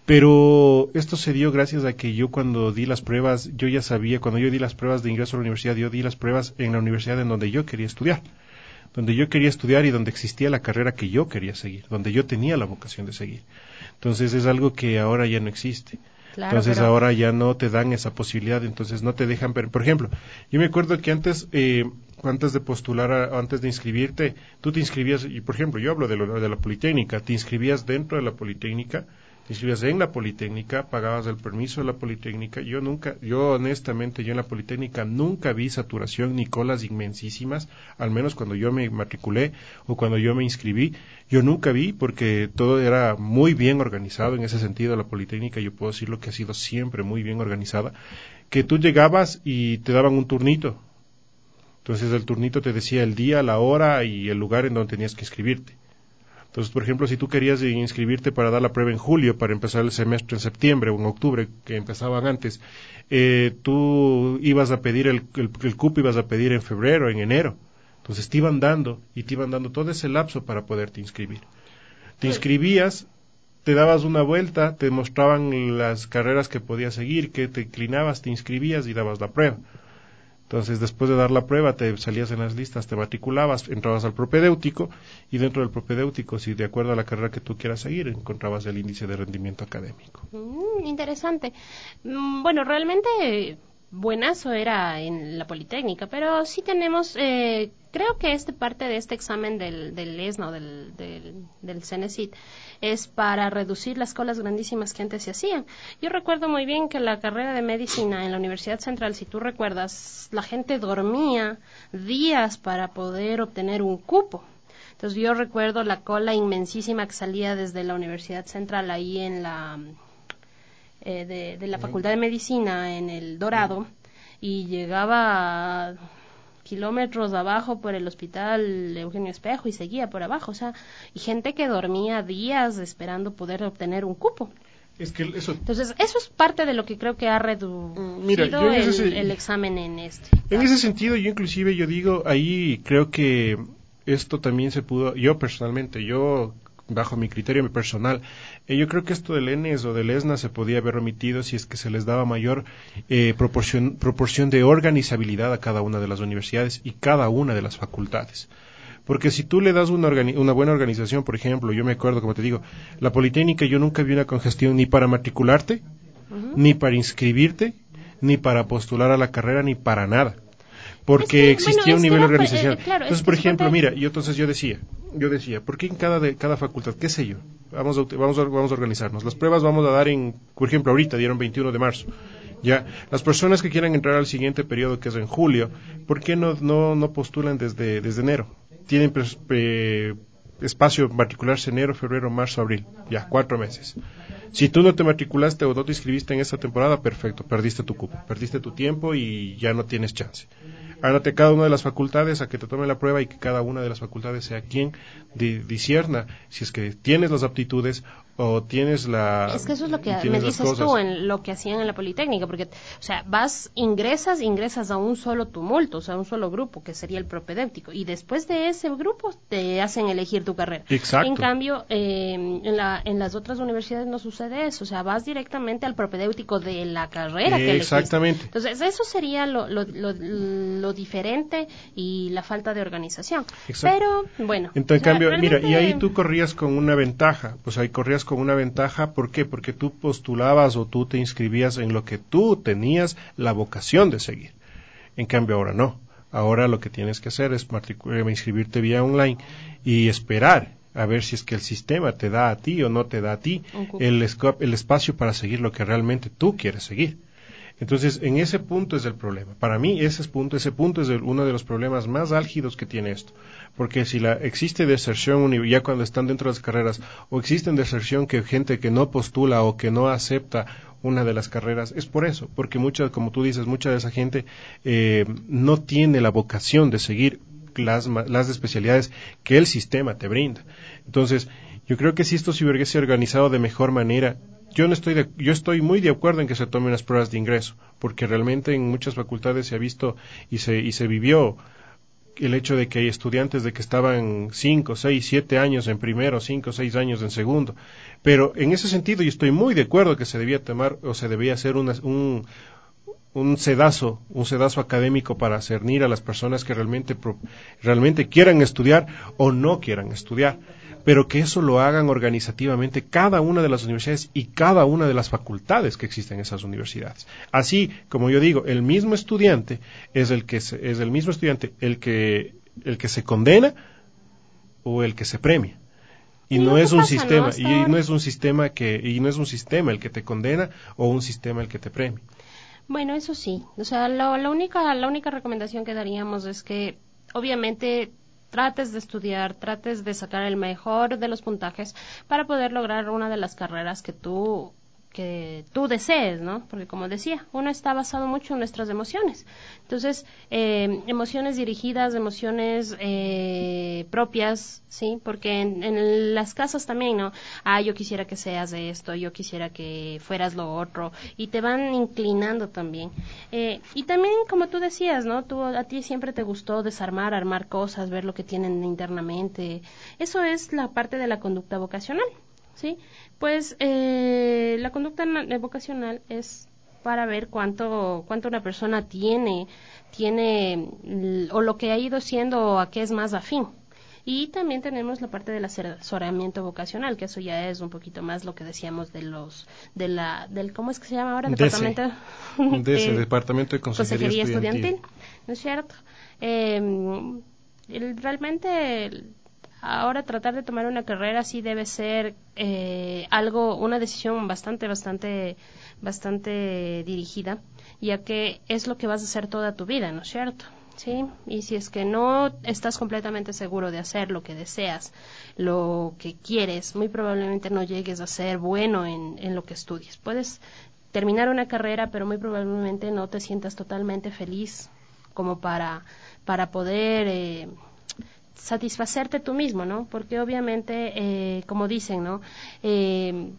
Pero esto se dio gracias a que yo cuando di las pruebas, yo ya sabía, cuando yo di las pruebas de ingreso a la universidad, yo di las pruebas en la universidad en donde yo quería estudiar. donde yo quería estudiar y donde existía la carrera que yo quería seguir, donde yo tenía la vocación de seguir. Entonces es algo que ahora ya no existe. Claro, entonces pero... ahora ya no te dan esa posibilidad, entonces no te dejan ver. Por ejemplo, yo me acuerdo que antes, eh, antes de postular, a, antes de inscribirte, tú te inscribías, y por ejemplo, yo hablo de, lo, de la Politécnica, te inscribías dentro de la Politécnica, te inscribías en la Politécnica, pagabas el permiso de la Politécnica. Yo nunca, yo honestamente, yo en la Politécnica nunca vi saturación ni colas inmensísimas, al menos cuando yo me matriculé o cuando yo me inscribí, yo nunca vi, porque todo era muy bien organizado en ese sentido. La Politécnica, yo puedo decirlo que ha sido siempre muy bien organizada, que tú llegabas y te daban un turnito. Entonces el turnito te decía el día, la hora y el lugar en donde tenías que inscribirte. Entonces, por ejemplo, si tú querías inscribirte para dar la prueba en julio, para empezar el semestre en septiembre o en octubre, que empezaban antes, eh, tú ibas a pedir el, el, el cupo, ibas a pedir en febrero, en enero. Entonces te iban dando, y te iban dando todo ese lapso para poderte inscribir. Te inscribías, te dabas una vuelta, te mostraban las carreras que podías seguir, que te inclinabas, te inscribías y dabas la prueba. Entonces, después de dar la prueba, te salías en las listas, te matriculabas, entrabas al propedéutico, y dentro del propedéutico, si de acuerdo a la carrera que tú quieras seguir, encontrabas el índice de rendimiento académico. Mm, interesante. Mm, bueno, realmente buenazo era en la Politécnica, pero sí tenemos, eh, creo que este parte de este examen del, del ESNA o del, del, del CENESID es para reducir las colas grandísimas que antes se hacían. Yo recuerdo muy bien que la carrera de medicina en la Universidad Central, si tú recuerdas, la gente dormía días para poder obtener un cupo. Entonces yo recuerdo la cola inmensísima que salía desde la Universidad Central ahí en la eh, de, de la Facultad de Medicina en el Dorado, y llegaba a kilómetros abajo por el hospital Eugenio Espejo y seguía por abajo, o sea, y gente que dormía días esperando poder obtener un cupo. Es que eso... Entonces, eso es parte de lo que creo que ha reducido Mira, el, ese, el examen en este. En ese sentido, yo inclusive, yo digo, ahí creo que esto también se pudo, yo personalmente, yo bajo mi criterio personal, eh, yo creo que esto del ENES o del ESNA se podía haber omitido si es que se les daba mayor eh, proporción, proporción de organizabilidad a cada una de las universidades y cada una de las facultades. Porque si tú le das una, una buena organización, por ejemplo, yo me acuerdo, como te digo, la Politécnica, yo nunca vi una congestión ni para matricularte, uh-huh. ni para inscribirte, ni para postular a la carrera, ni para nada. Porque es que, existía bueno, un nivel de organización. Eh, claro, entonces, por ejemplo, parte... mira, yo entonces yo decía, yo decía, ¿por qué en cada de, cada facultad, qué sé yo, vamos a, vamos a, vamos a organizarnos? Las pruebas vamos a dar en, por ejemplo, ahorita dieron veintiuno de marzo. Ya, las personas que quieran entrar al siguiente periodo, que es en julio, ¿por qué no no, no postulan desde desde enero? Tienen pues, eh, espacio matricularse enero, febrero, marzo, abril, ya, cuatro meses. Si tú no te matriculaste o no te inscribiste en esta temporada, perfecto, perdiste tu cupo, perdiste tu tiempo y ya no tienes chance. Ándate cada una de las facultades a que te tome la prueba y que cada una de las facultades sea quien di- discierna si es que tienes las aptitudes o tienes la... Es que eso es lo que me dices tú en lo que hacían en la Politécnica, porque, o sea, vas, ingresas, ingresas a un solo tumulto, o sea, a un solo grupo, que sería el propedéutico, y después de ese grupo te hacen elegir tu carrera. Exacto. En cambio, eh, en, la, en las otras universidades no sucede eso, o sea, vas directamente al propedéutico de la carrera que elegiste. Exactamente. Entonces, eso sería lo, lo, lo, lo diferente y la falta de organización. Exacto. Pero, bueno. Entonces, en cambio, realmente... mira, y ahí tú corrías con una ventaja, pues ahí corrías con una ventaja, ¿por qué? Porque tú postulabas o tú te inscribías en lo que tú tenías la vocación de seguir. En cambio, ahora no. Ahora lo que tienes que hacer es inscribirte vía online y esperar a ver si es que el sistema te da a ti o no te da a ti okay. el, el espacio para seguir lo que realmente tú quieres seguir. Entonces, en ese punto es el problema. Para mí, ese punto, ese punto es el, uno de los problemas más álgidos que tiene esto. Porque si la, existe deserción, ya cuando están dentro de las carreras, o existe deserción que gente que no postula o que no acepta una de las carreras, es por eso. Porque mucha, como tú dices, mucha de esa gente eh, no tiene la vocación de seguir las, las especialidades que el sistema te brinda. Entonces, yo creo que si esto se hubiese organizado de mejor manera, Yo no estoy de, yo estoy muy de acuerdo en que se tomen unas pruebas de ingreso, porque realmente en muchas facultades se ha visto y se y se vivió el hecho de que hay estudiantes de que estaban cinco, seis, siete años en primero, cinco, seis años en segundo. Pero en ese sentido yo estoy muy de acuerdo que se debía tomar o se debía hacer una, un un sedazo, un sedazo académico para cernir a las personas que realmente realmente quieran estudiar o no quieran estudiar, pero que eso lo hagan organizativamente cada una de las universidades y cada una de las facultades que existen en esas universidades. Así, como yo digo, el mismo estudiante es el que se, es el mismo estudiante el que el que se condena o el que se premia. Y no es un pasa, sistema, ¿no? y no es un sistema que y no es un sistema el que te condena o un sistema el que te premia. Bueno, eso sí. O sea, lo, la única la única recomendación que daríamos es que obviamente trates de estudiar, trates de sacar el mejor de los puntajes para poder lograr una de las carreras que tú que tú desees, ¿no? Porque como decía, uno está basado mucho en nuestras emociones. Entonces, eh, emociones dirigidas, emociones eh, propias, ¿sí? Porque en, en las casas también, ¿no? Ah, yo quisiera que seas de esto, yo quisiera que fueras lo otro, y te van inclinando también. Eh, y también, como tú decías, ¿no? Tú, a ti siempre te gustó desarmar, armar cosas, ver lo que tienen internamente. Eso es la parte de la conducta vocacional. Sí, pues eh, la conducta vocacional es para ver cuánto, cuánto una persona tiene, tiene, o lo que ha ido siendo o a qué es más afín. Y también tenemos la parte del asesoramiento vocacional, que eso ya es un poquito más lo que decíamos de los, de la, del, ¿cómo es que se llama ahora? Departamento de ese eh, Departamento de Consejería, Consejería Estudiantil. Estudiantil, ¿no es cierto? Eh, el, realmente el, ahora tratar de tomar una carrera sí debe ser eh, algo, una decisión bastante, bastante, bastante dirigida, ya que es lo que vas a hacer toda tu vida, ¿no es cierto? Sí, y si es que no estás completamente seguro de hacer lo que deseas, lo que quieres, muy probablemente no llegues a ser bueno en, en lo que estudies. Puedes terminar una carrera, pero muy probablemente no te sientas totalmente feliz como para, para poder eh, satisfacerte tú mismo, ¿no? Porque obviamente, eh, como dicen, ¿no? Eh,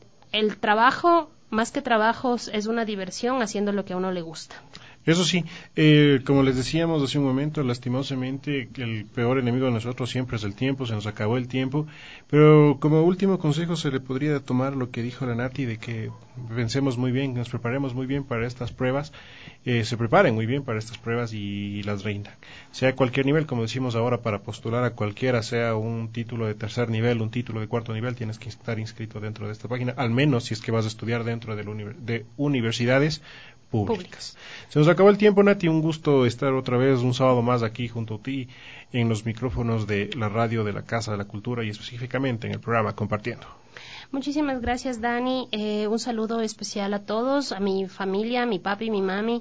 el trabajo, más que trabajos, es una diversión haciendo lo que a uno le gusta. Eso sí, eh, como les decíamos hace un momento, lastimosamente el peor enemigo de nosotros siempre es el tiempo, se nos acabó el tiempo, pero como último consejo se le podría tomar lo que dijo la Nati, de que pensemos muy bien, nos preparemos muy bien para estas pruebas, eh, se preparen muy bien para estas pruebas y, y las rindan. Sea a cualquier nivel, como decimos ahora, para postular a cualquiera, sea un título de tercer nivel, un título de cuarto nivel, tienes que estar inscrito dentro de esta página, al menos si es que vas a estudiar dentro de, la uni- de universidades públicas. públicas. Se nos acabó el tiempo, Nati, un gusto estar otra vez un sábado más aquí junto a ti en los micrófonos de la radio de la Casa de la Cultura y específicamente en el programa Compartiendo. Muchísimas gracias, Dani. Eh, un saludo especial a todos, a mi familia, a mi papi, mi mami,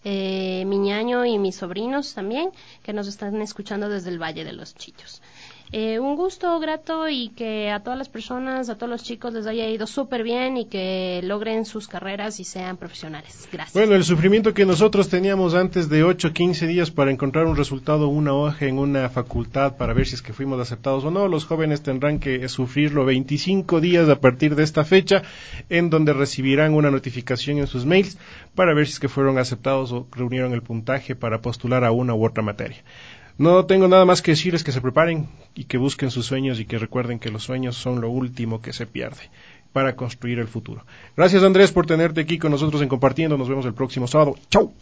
eh, mi ñaño y mis sobrinos también, que nos están escuchando desde el Valle de los Chillos. Eh, un gusto grato y que a todas las personas, a todos los chicos les haya ido súper bien y que logren sus carreras y sean profesionales. Gracias. Bueno, el sufrimiento que nosotros teníamos antes de ocho a quince días para encontrar un resultado, una hoja en una facultad para ver si es que fuimos aceptados o no, los jóvenes tendrán que sufrirlo veinticinco días a partir de esta fecha, en donde recibirán una notificación en sus mails para ver si es que fueron aceptados o reunieron el puntaje para postular a una u otra materia. No tengo nada más que decirles, que se preparen y que busquen sus sueños y que recuerden que los sueños son lo último que se pierde para construir el futuro. Gracias, Andrés, por tenerte aquí con nosotros en Compartiendo. Nos vemos el próximo sábado. ¡Chau!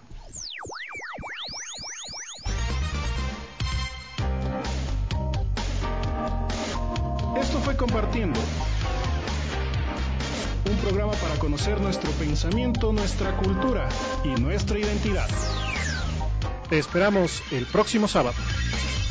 Esto fue Compartiendo, un programa para conocer nuestro pensamiento, nuestra cultura y nuestra identidad. Te esperamos el próximo sábado.